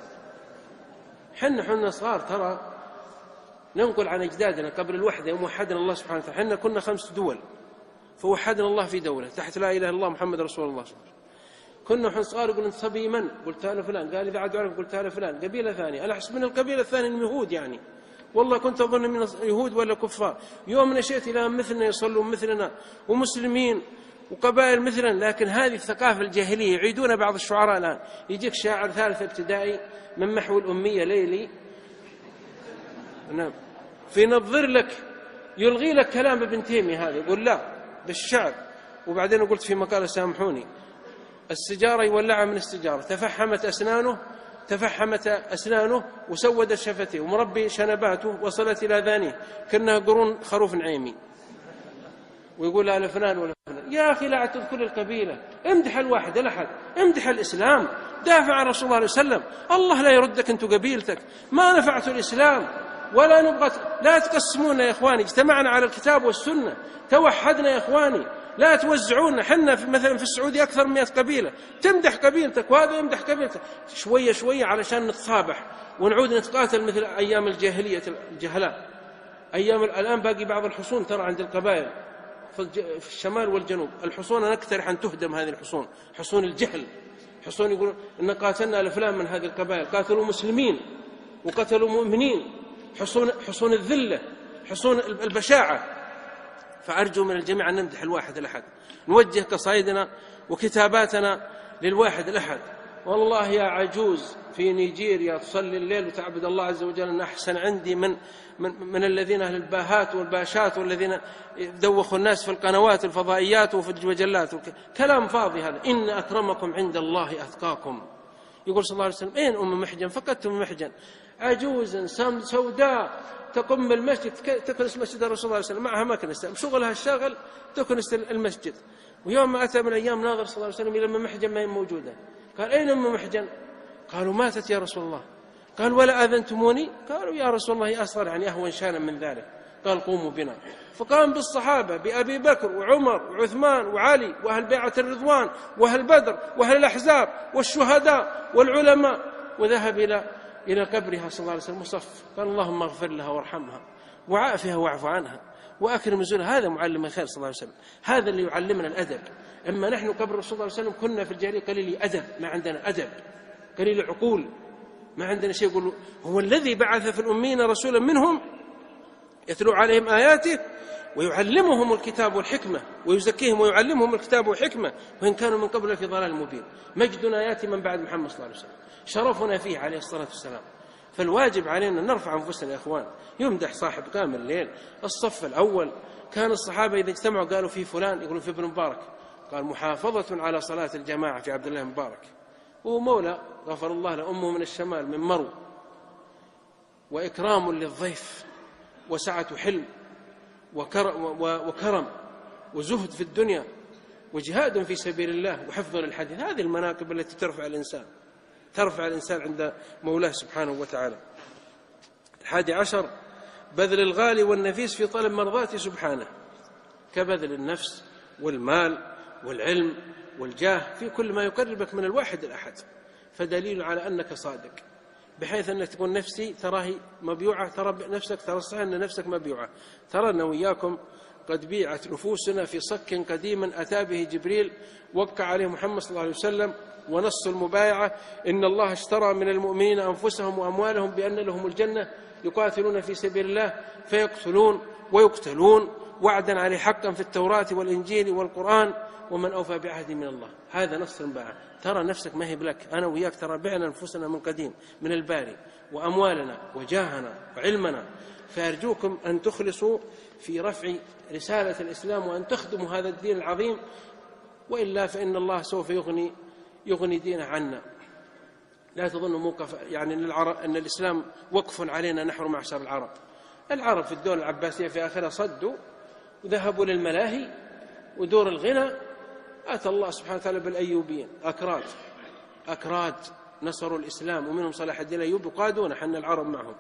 حنا حنا صغار ترى ننقل عن أجدادنا قبل الوحدة يوم وحدنا الله سبحانه وتعالى. حنا كنا خمس دول فوحدنا الله في دولة تحت لا إله إلا الله محمد رسول الله. كنا حنا صغار يقول: أنت صبي من؟ قلت أنا فلان. قال: إذا عدوا قلت أنا فلان. قبيلة ثانية. أنا أحس من القبيلة الثانية من يهود، يعني والله كنت أظن من يهود ولا كفار. يوم نشأت إلى مثلنا يصلون مثلنا ومسلمين وقبائل مثلنا. لكن هذه الثقافة الجاهلية يعيدون بعض الشعراء الآن. يجيك شاعر ثالث ابتدائي من محو الأمية ليلي، نعم، في نظر لك يلغي لك كلام ابن تيمية هذا، يقول لا بالشعر. وبعدين قلت في مقالة سامحوني: السجارة يولعها من السجارة، تفحمت أسنانه تفحمت أسنانه وسودت شفتيه ومربي شنباته وصلت إلى ذانيه كأنها قرون خروف نعيمي. ويقول لا لفلان ولا فلان. يا أخي لا تذكر القبيلة، امدح الواحد الأحد، امدح الإسلام، دافع عن رسول الله عليه وسلم. الله لا يردك أنت قبيلتك، ما نفعت الإسلام ولا نبغى. لا تقسمونا يا إخواني، اجتمعنا على الكتاب والسنة، توحدنا يا إخواني، لا توزعونا. حنا مثلا في السعودية أكثر من مئة قبيلة، تمدح قبيلتك وهذا يمدح قبيلتك شوية شوية علشان نتصابح ونعود نتقاتل مثل أيام الجاهلية الجهلاء. أيام الآن باقي بعض الحصون ترى عند القبائل في الشمال والجنوب، الحصون أنا أكثر أن تهدم هذه الحصون، حصون الجهل، حصون يقولون إن قاتلنا لفلان من هذه القبائل، قاتلوا مسلمين وقتلوا مؤمنين، حصون حصون الذلة، حصون البشاعة. فأرجو من الجميع أن نمدح الواحد الأحد، نوجه قصائدنا وكتاباتنا للواحد الأحد. والله يا عجوز في نيجيريا تصلي الليل وتعبد الله عز وجل أن أحسن عندي من من, من الذين أهل الباهات والباشات والذين دوخوا الناس في القنوات الفضائيات وفي المجلات. كلام فاضي هذا. إن أكرمكم عند الله أتقاكم. يقول صلى الله عليه وسلم: أين أم محجن؟ فقدت أم محجن. عجوزا سوداء تقم المسجد تكنس مسجد الرسول صلى الله عليه وسلم، معها مكنسة شغلها الشاغل تكنس المسجد. ويوم ما أتى من الأيام ناظر صلى الله عليه وسلم إلى أم محجن ما هي موجودة، قال أين أم محجن؟ قالوا ماتت يا رسول الله. قال ولا آذنتموني؟ قالوا يا رسول الله أصغر يعني أهون شانا من ذلك. قال قوموا بنا. فقام بالصحابة بأبي بكر وعمر وعثمان وعلي وأهل بيعة الرضوان وأهل بدر وأهل الأحزاب والشهداء والعلماء، وذهب إلى إلى قبرها صلى الله عليه وسلم وصف، قال اللهم اغفر لها وارحمها وعافها واعف عنها وأكرم نزلها. هذا معلم الخير صلى الله عليه وسلم، هذا اللي يعلمنا الأدب. أما نحن قبر الرسول صلى الله عليه وسلم كنا في الجاهلية قليل أدب، ما عندنا أدب، قليل عقول، ما عندنا شيء. يقول هو الذي بعث في الأمين رسولا منهم يتلو عليهم آياته ويعلمهم الكتاب والحكمة ويزكيهم ويعلمهم الكتاب والحكمة وإن كانوا من قبل في ضلال مبين. مجدنا يأتي من بعد محمد صلى الله عليه وسلم، شرفنا فيه عليه الصلاة والسلام. فالواجب علينا أن نرفع أنفسنا يا إخوان. يمدح صاحب قام الليل الصف الأول. كان الصحابة إذا اجتمعوا قالوا في فلان، يقولون في ابن مبارك، قال محافظة على صلاة الجماعة في عبد الله مبارك، وهو مولى غفر الله لأمه من الشمال من مرو، وإكرام للضيف وسعة حلم وكرم وزهد في الدنيا وجهاد في سبيل الله وحفظ للحديث. هذه المناقب التي ترفع الإنسان ترفع الإنسان عند مولاه سبحانه وتعالى. الحادي عشر بذل الغالي والنفيس في طلب مرضاته سبحانه، كبذل النفس والمال والعلم والجاه في كل ما يقربك من الواحد الأحد، فدليل على أنك صادق، بحيث أنك تقول نفسي تراهي مبيوعة، ترى نفسك ترى الصحيح أن نفسك مبيوعة. ترى وإياكم قد بيعت نفوسنا في صك قديما أتى به جبريل وقع عليه محمد صلى الله عليه وسلم، ونص المبايعة إن الله اشترى من المؤمنين أنفسهم وأموالهم بأن لهم الجنة يقاتلون في سبيل الله فيقتلون ويقتلون وعدا عليه حقا في التوراة والإنجيل والقرآن ومن أوفى بعهد من الله. هذا نص المبايعة. ترى نفسك ما هي بلك، أنا وياك ترى بعنا أنفسنا من قديم من الباري وأموالنا وجاهنا وعلمنا، فأرجوكم أن تخلصوا في رفع رسالة الإسلام وأن تخدموا هذا الدين العظيم، وإلا فإن الله سوف يغني يغني دينه عنا. لا تظنوا موقف يعني أن, أن الإسلام وقف علينا نحن معشر العرب. العرب في الدولة العباسية في آخرها صدوا وذهبوا للملاهي ودور الغنى. أتى الله سبحانه وتعالى بالأيوبيين أكراد أكراد نصروا الإسلام، ومنهم صلاح الدين الأيوبي وقادونا حن العرب معهم.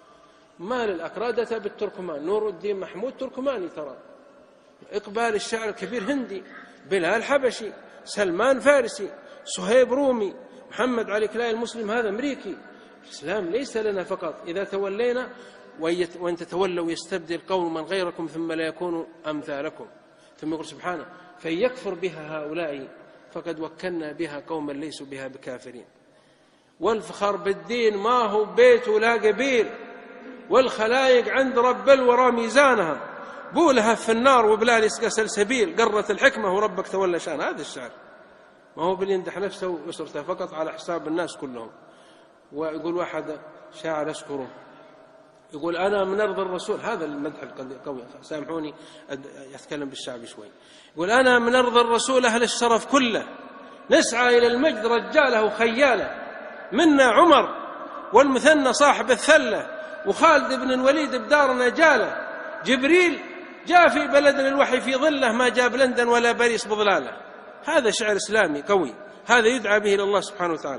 مال الأكراد أتى بالتركمان، نور الدين محمود تركماني، ترى إقبال الشاعر الكبير هندي، بلال حبشي، سلمان فارسي، صهيب رومي، محمد علي كلاي المسلم هذا أمريكي. الإسلام ليس لنا فقط، إذا تولينا وإن تتولوا يستبدل قوما غيركم ثم لا يكونوا أمثالكم. ثم يقول سبحانه فإن يكفر بها هؤلاء فقد وكلنا بها قوما ليسوا بها بكافرين. والفخر بالدين ما هو بيت ولا قبيل، والخلايق عند رب الورى ميزانها، بولها في النار وبلال يسقى سلسبيل، قرت الحكمة وربك تولى شان. هذا الشعر ما هو بليمدح نفسه ويسرته فقط على حساب الناس كلهم. ويقول واحد شاعر أشكره يقول أنا من أرض الرسول، هذا المدح القوي، سامحوني يتكلم بالشعب شوي، يقول أنا من أرض الرسول أهل الشرف كله، نسعى إلى المجد رجاله وخياله، منا عمر والمثنى صاحب الثلة، وخالد بن الوليد بدارنا جاله، جبريل جاء في بلد الوحي في ظله، ما جاب لندن ولا باريس بظلاله. هذا شعر إسلامي قوي، هذا يدعى به إلى الله سبحانه وتعالى.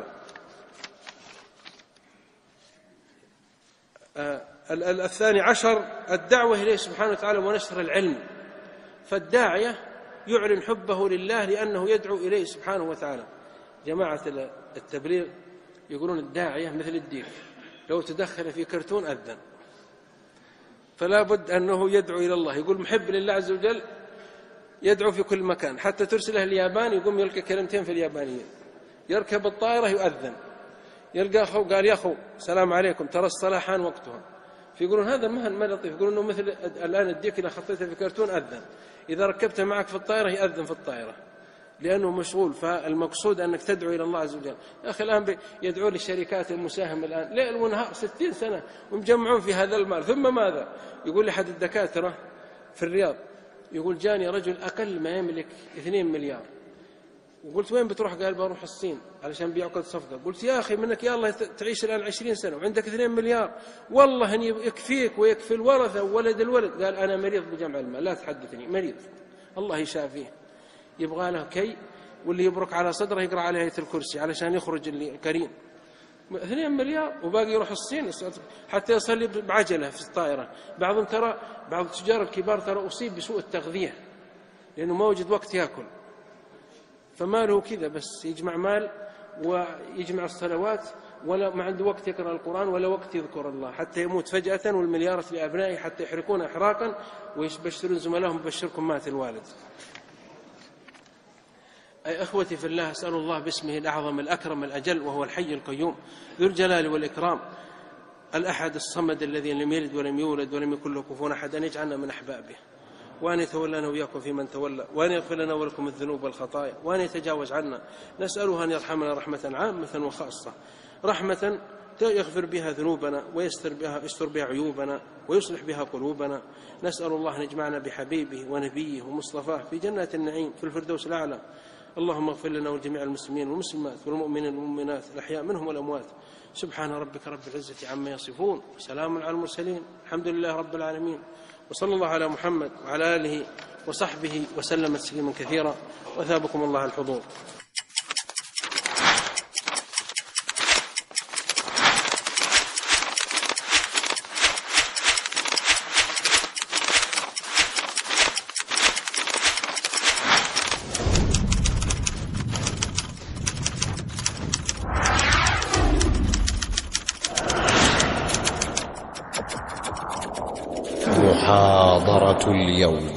آه الثاني عشر الدعوة إليه سبحانه وتعالى ونشر العلم. فالداعية يعلن حبه لله لأنه يدعو إليه سبحانه وتعالى. جماعة التبليغ يقولون الداعية مثل الديك، لو تدخل في كرتون أذن، فلا بد أنه يدعو إلى الله. يقول محب لله عز وجل يدعو في كل مكان، حتى ترسله اليابان يقوم يلقى كلمتين في اليابانية، يركب الطائرة يؤذن، يلقى أخو قال يا أخو سلام عليكم ترى الصلاة حان وقتها. فيقولون هذا ما لطيف، يقولون إنه مثل الآن الديك إذا خطيته في كرتون أذن، إذا ركبته معك في الطائرة يأذن في الطائرة لأنه مشغول. فالمقصود أنك تدعو إلى الله عز وجل. يا أخي الآن يدعو للشركات المساهمة الآن ليل ونهار ستين سنة ومجمعون في هذا المال، ثم ماذا؟ يقول لي أحد الدكاترة في الرياض، يقول جاني رجل أقل ما يملك اثنين مليار وقلت وين بتروح؟ قال بروح الصين علشان بيعقد صفقة. قلت يا أخي منك يا الله تعيش الآن عشرين سنة وعندك اثنين مليار، والله أن يكفيك ويكفي الورثة وولد الولد. قال أنا مريض بجمع المال، لا تحدثني، مريض الله يشافيه، يبغى له كي واللي يبرك على صدره يقرأ عليه آية الكرسي علشان يخرج الكريم. اثنين مليار وباقي يروح الصين حتى يصلي بعجلة في الطائرة. بعضهم ترى بعض التجار الكبار ترى أصيب بسوء التغذية لأنه ما وجد وقت يأكل، فماله كذا بس يجمع مال ويجمع الصلوات ولا ما عنده وقت يقرأ القرآن ولا وقت يذكر الله، حتى يموت فجأة والمليارات لأبنائه حتى يحرقون إحراقا ويبشرون زملائهم بشركم مات الوالد. أي أخوتي في الله، أسأل الله باسمه الأعظم الأكرم الأجل وهو الحي القيوم ذو الجلال والإكرام الأحد الصمد الذي لم يلد ولم يولد ولم يكن له كفوا أحد أن يجعلنا من أحبابه، وأن يتولنا وإياكم في من تولى، وأن يغفر لنا ولكم الذنوب والخطايا، وأن يتجاوز عنا. نسأله أن يرحمنا رحمة عامة وخاصة، رحمة يغفر بها ذنوبنا ويستر بها, يستر بها عيوبنا ويصلح بها قلوبنا. نسأل الله أن يجمعنا بحبيبه ونبيه ومصطفاه في جنات النعيم في الفردوس الأعلى. اللهم اغفر لنا ولجميع المسلمين والمسلمات والمؤمنين والمؤمنات الأحياء منهم والأموات. سبحان ربك رب العزة عما يصفون، وسلام على المرسلين، الحمد لله رب العالمين، وصلى الله على محمد وعلى آله وصحبه وسلم تسليما كثيرا، وثابكم الله الحضور. محاضرة اليوم: